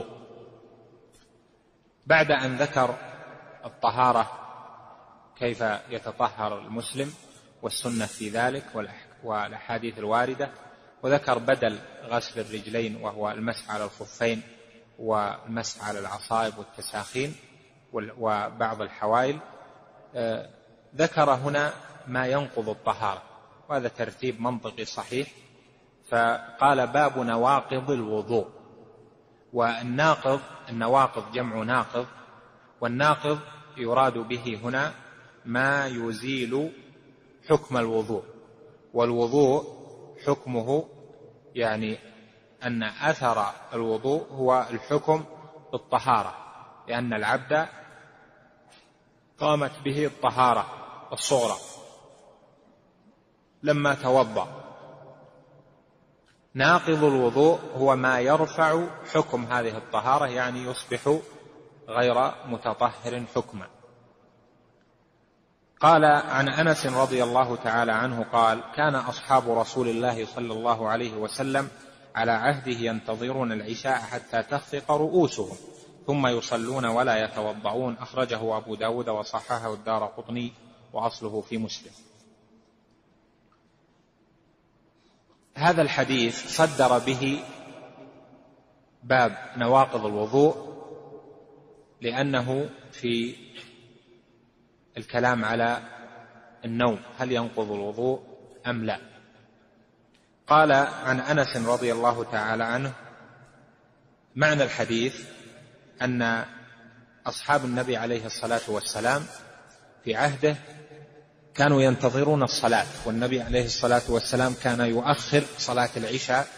بعد أن ذكر الطهارة كيف يتطهر المسلم والسنة في ذلك والأحاديث الواردة، وذكر بدل غسل الرجلين وهو المسح على الخفين والمسح على العصائب والتساخين وبعض الحوائل، ذكر هنا ما ينقض الطهارة، وهذا ترتيب منطقي صحيح. فقال: باب نواقض الوضوء. النواقض جمع ناقض، والناقض يراد به هنا ما يزيل حكم الوضوء. والوضوء حكمه يعني أن أثر الوضوء هو الحكم بالطهارة، لأن العبد قامت به الطهارة الصغرى لما توضأ. ناقض الوضوء هو ما يرفع حكم هذه الطهارة، يعني يصبح غير متطهر حكما. قال: عن أنس رضي الله تعالى عنه قال: كان أصحاب رسول الله صلى الله عليه وسلم على عهده ينتظرون العشاء حتى تخفق رؤوسهم ثم يصلون ولا يتوضؤون. أخرجه أبو داود وصححه الدارقطني وأصله في مسلم. هذا الحديث صدر به باب نواقض الوضوء، لأنه في الكلام على النوم، هل ينقض الوضوء أم لا. قال: عن أنس رضي الله تعالى عنه: معنى الحديث أن أصحاب النبي عليه الصلاة والسلام في عهده كانوا ينتظرون الصلاة، والنبي عليه الصلاة والسلام كان يؤخر صلاة العشاء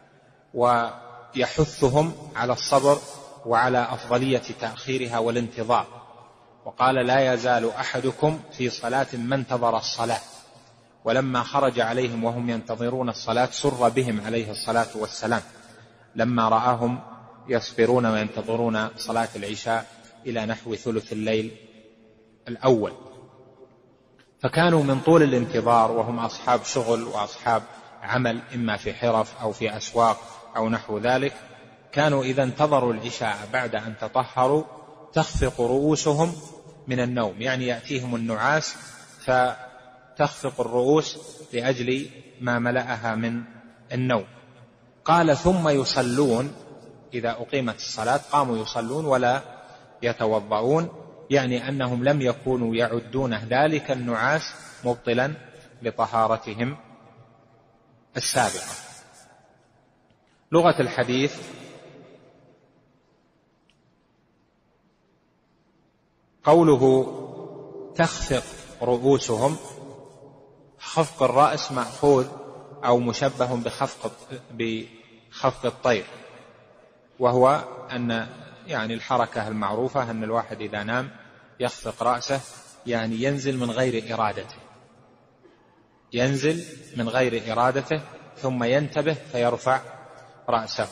ويحثهم على الصبر وعلى أفضلية تأخيرها والانتظار، وقال: لا يزال أحدكم في صلاة ما انتظر الصلاة. ولما خرج عليهم وهم ينتظرون الصلاة سر بهم عليه الصلاة والسلام لما رآهم يصبرون وينتظرون صلاة العشاء إلى نحو ثلث الليل الأول. فكانوا من طول الانتظار، وهم أصحاب شغل وأصحاب عمل، إما في حرف أو في أسواق أو نحو ذلك، كانوا إذا انتظروا العشاء بعد أن تطهروا تخفق رؤوسهم من النوم، يعني يأتيهم النعاس فتخفق الرؤوس لأجل ما ملأها من النوم. قال: ثم يصلون، إذا أقيمت الصلاة قاموا يصلون ولا يتوضؤون، يعني أنهم لم يكونوا يعدون ذلك النعاس مبطلا لطهارتهم السابقة. لغة الحديث: قوله تخفق رؤوسهم، خفق الرأس مأخوذ أو مشبه بخفق الطير، وهو أن يعني الحركة المعروفة أن الواحد إذا نام يخفق رأسه، يعني ينزل من غير إرادته، ينزل من غير إرادته ثم ينتبه فيرفع رأسه.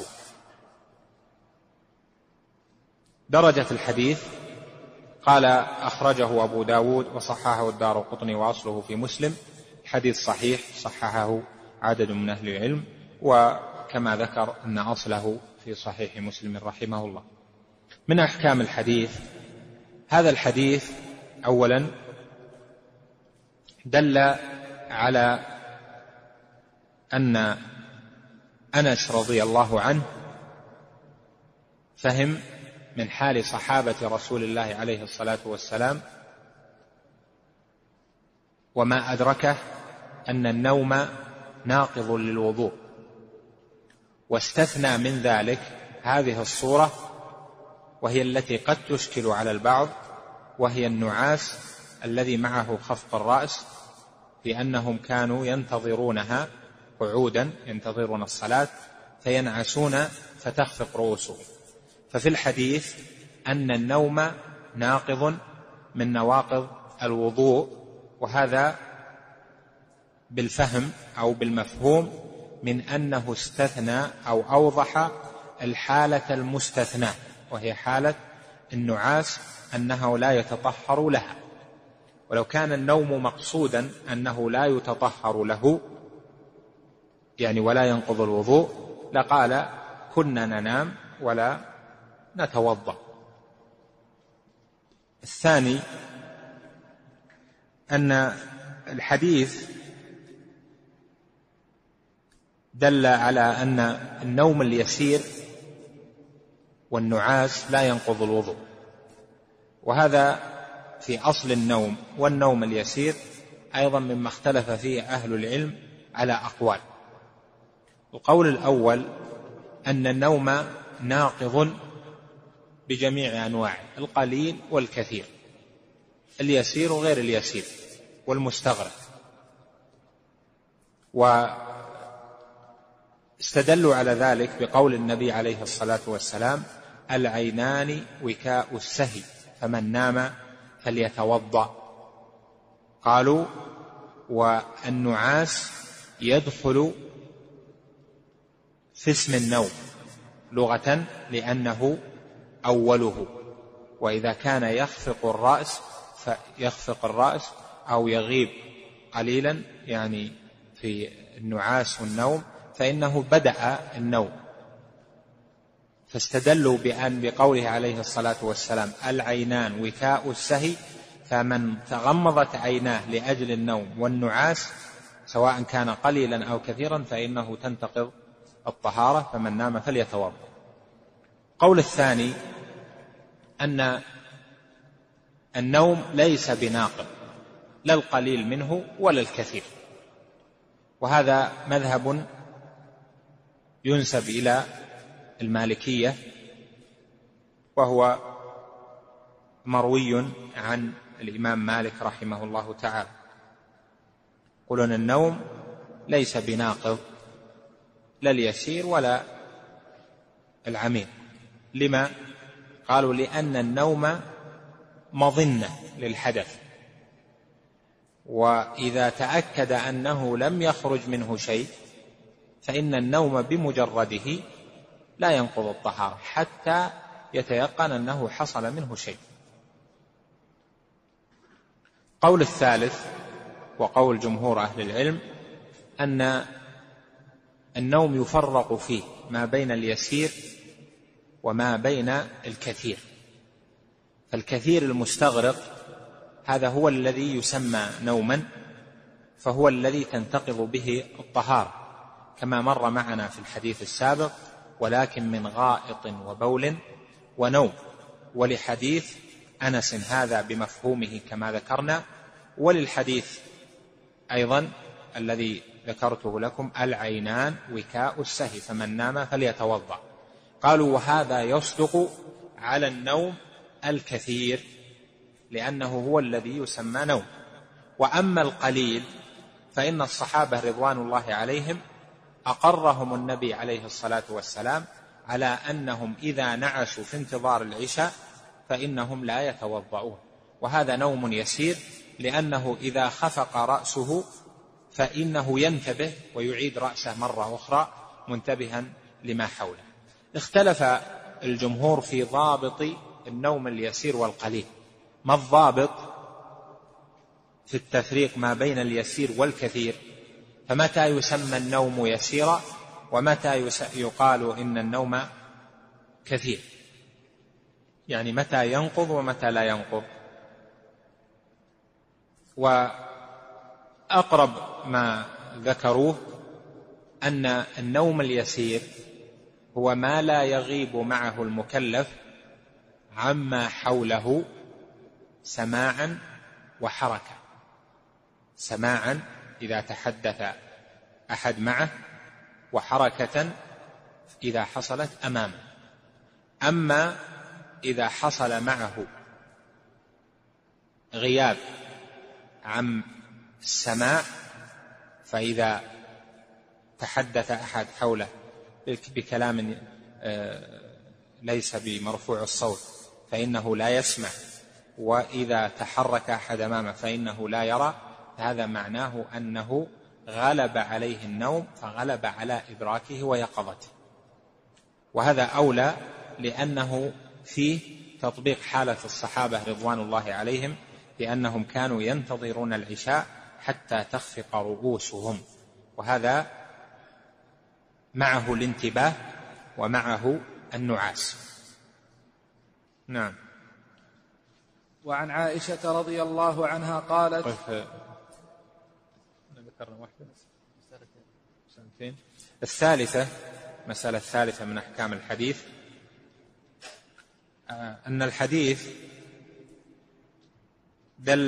درجة الحديث: قال: أخرجه أبو داود وصححه الدارقطني وأصله في مسلم. حديث صحيح صححه عدد من أهل العلم، وكما ذكر أن أصله في صحيح مسلم رحمه الله. من أحكام الحديث: هذا الحديث أولا دل على أن أنس رضي الله عنه فهم من حال صحابة رسول الله عليه الصلاة والسلام وما أدركه أن النوم ناقض للوضوء، واستثنى من ذلك هذه الصورة وهي التي قد تشكل على البعض، وهي النعاس الذي معه خفق الرأس، لأنهم كانوا ينتظرونها قعودا، ينتظرون الصلاة فينعسون فتخفق رؤوسهم. ففي الحديث أن النوم ناقض من نواقض الوضوء، وهذا بالفهم أو بالمفهوم من أنه استثنى أو أوضح الحالة المستثنى، وهي حالة النعاس أنه لا يتطهر لها. ولو كان النوم مقصودا أنه لا يتطهر له يعني ولا ينقض الوضوء لقال كنا ننام ولا نتوضأ. الثاني أن الحديث دل على أن النوم اليسير والنعاس لا ينقض الوضوء، وهذا في أصل النوم. والنوم اليسير أيضا مما اختلف فيه أهل العلم على أقوال. القول الأول أن النوم ناقض بجميع أنواعه، القليل والكثير، اليسير وغير اليسير والمستغرق. واستدلوا على ذلك بقول النبي عليه الصلاة والسلام العينان وكاء السهي فمن نام فليتوضأ. قالوا والنعاس يدخل في اسم النوم لغة لأنه أوله، وإذا كان يخفق الرأس أو يغيب قليلا يعني في النعاس والنوم فإنه بدأ النوم. فاستدلوا بقوله عليه الصلاة والسلام العينان وكاء السهي، فمن تغمضت عيناه لأجل النوم والنعاس سواء كان قليلا أو كثيرا فإنه تنتقض الطهارة، فمن نام فليتوضأ. القول الثاني أن النوم ليس بناقض، لا القليل منه ولا الكثير، وهذا مذهب ينسب إلى المالكية، وهو مروي عن الإمام مالك رحمه الله تعالى، يقولون النوم ليس بناقض لا اليسير ولا العميق. لما؟ قالوا لأن النوم مظنة للحدث، وإذا تأكد أنه لم يخرج منه شيء فإن النوم بمجرده لا ينقض الطهارة حتى يتيقن أنه حصل منه شيء. قول الثالث وقول جمهور أهل العلم أن النوم يفرق فيه ما بين اليسير وما بين الكثير، فالكثير المستغرق هذا هو الذي يسمى نوما، فهو الذي تنتقض به الطهارة كما مر معنا في الحديث السابق، ولكن من غائط وبول ونوم، ولحديث أنس هذا بمفهومه كما ذكرنا، وللحديث أيضا الذي ذكرته لكم العينان وكاء السهي فمن نام فليتوضأ. قالوا وهذا يصدق على النوم الكثير لأنه هو الذي يسمى نوم. وأما القليل فإن الصحابة رضوان الله عليهم أقرهم النبي عليه الصلاة والسلام على أنهم إذا نعسوا في انتظار العشاء فإنهم لا يتوضؤون، وهذا نوم يسير لأنه إذا خفق رأسه فإنه ينتبه ويعيد رأسه مرة أخرى منتبها لما حوله. اختلف الجمهور في ضابط النوم اليسير والقليل. ما الضابط في التفريق ما بين اليسير والكثير؟ فمتى يسمى النوم يسيرا ومتى يقال إن النوم كثير؟ يعني متى ينقض ومتى لا ينقض؟ وأقرب ما ذكروه أن النوم اليسير هو ما لا يغيب معه المكلف عما حوله سماعا وحركة. سماعا إذا تحدث أحد معه، وحركة إذا حصلت أمامه. أما إذا حصل معه غياب عن السماع، فإذا تحدث أحد حوله بكلام ليس بمرفوع الصوت فإنه لا يسمع، وإذا تحرك أحد أمامه فإنه لا يرى، هذا معناه أنه غلب عليه النوم فغلب على إدراكه ويقظته. وهذا أولى لأنه فيه تطبيق حالة الصحابة رضوان الله عليهم، لأنهم كانوا ينتظرون العشاء حتى تخفق رؤوسهم، وهذا معه الانتباه ومعه النعاس. نعم. وعن عائشة رضي الله عنها قالت: الثالثة، مسألة الثالثة من أحكام الحديث، أن الحديث دل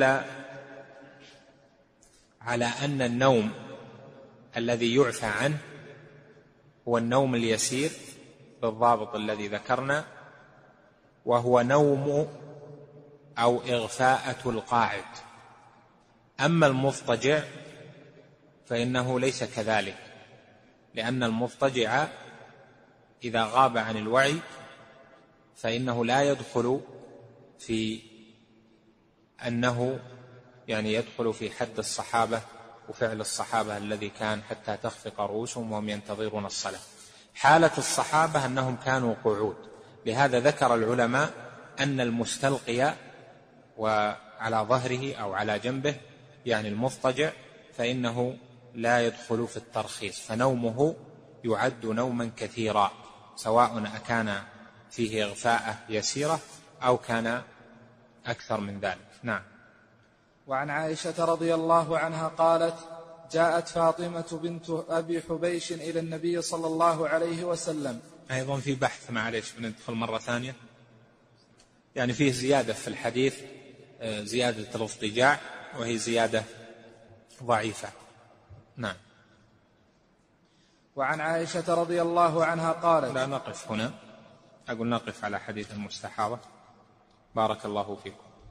على أن النوم الذي يعفى عنه هو النوم اليسير بالضابط الذي ذكرنا، وهو نوم أو إغفاءة القاعد. أما المضطجع فإنه ليس كذلك، لأن المضطجع إذا غاب عن الوعي فإنه لا يدخل في أنه يدخل في حد الصحابة وفعل الصحابة الذي كان حتى تخفق رؤوسهم وهم ينتظرون الصلاة. حالة الصحابة أنهم كانوا قعود، لهذا ذكر العلماء أن المستلقي وعلى ظهره أو على جنبه المضطجع فإنه لا يدخل في الترخيص، فنومه يعد نوما كثيرا، سواء أكان فيه إغفاء يسيرة أو كان أكثر من ذلك. نعم. وعن عائشة رضي الله عنها قالت: جاءت فاطمة بنت أبي حبيش إلى النبي صلى الله عليه وسلم. أيضا في بحث، معليش بندخل مرة ثانية، فيه زيادة في الحديث، زيادة الاضطجاع، وهي زيادة ضعيفة. نعم. وعن عائشة رضي الله عنها قالت: لا نقف هنا، أقول نقف على حديث المستحاضة. بارك الله فيكم.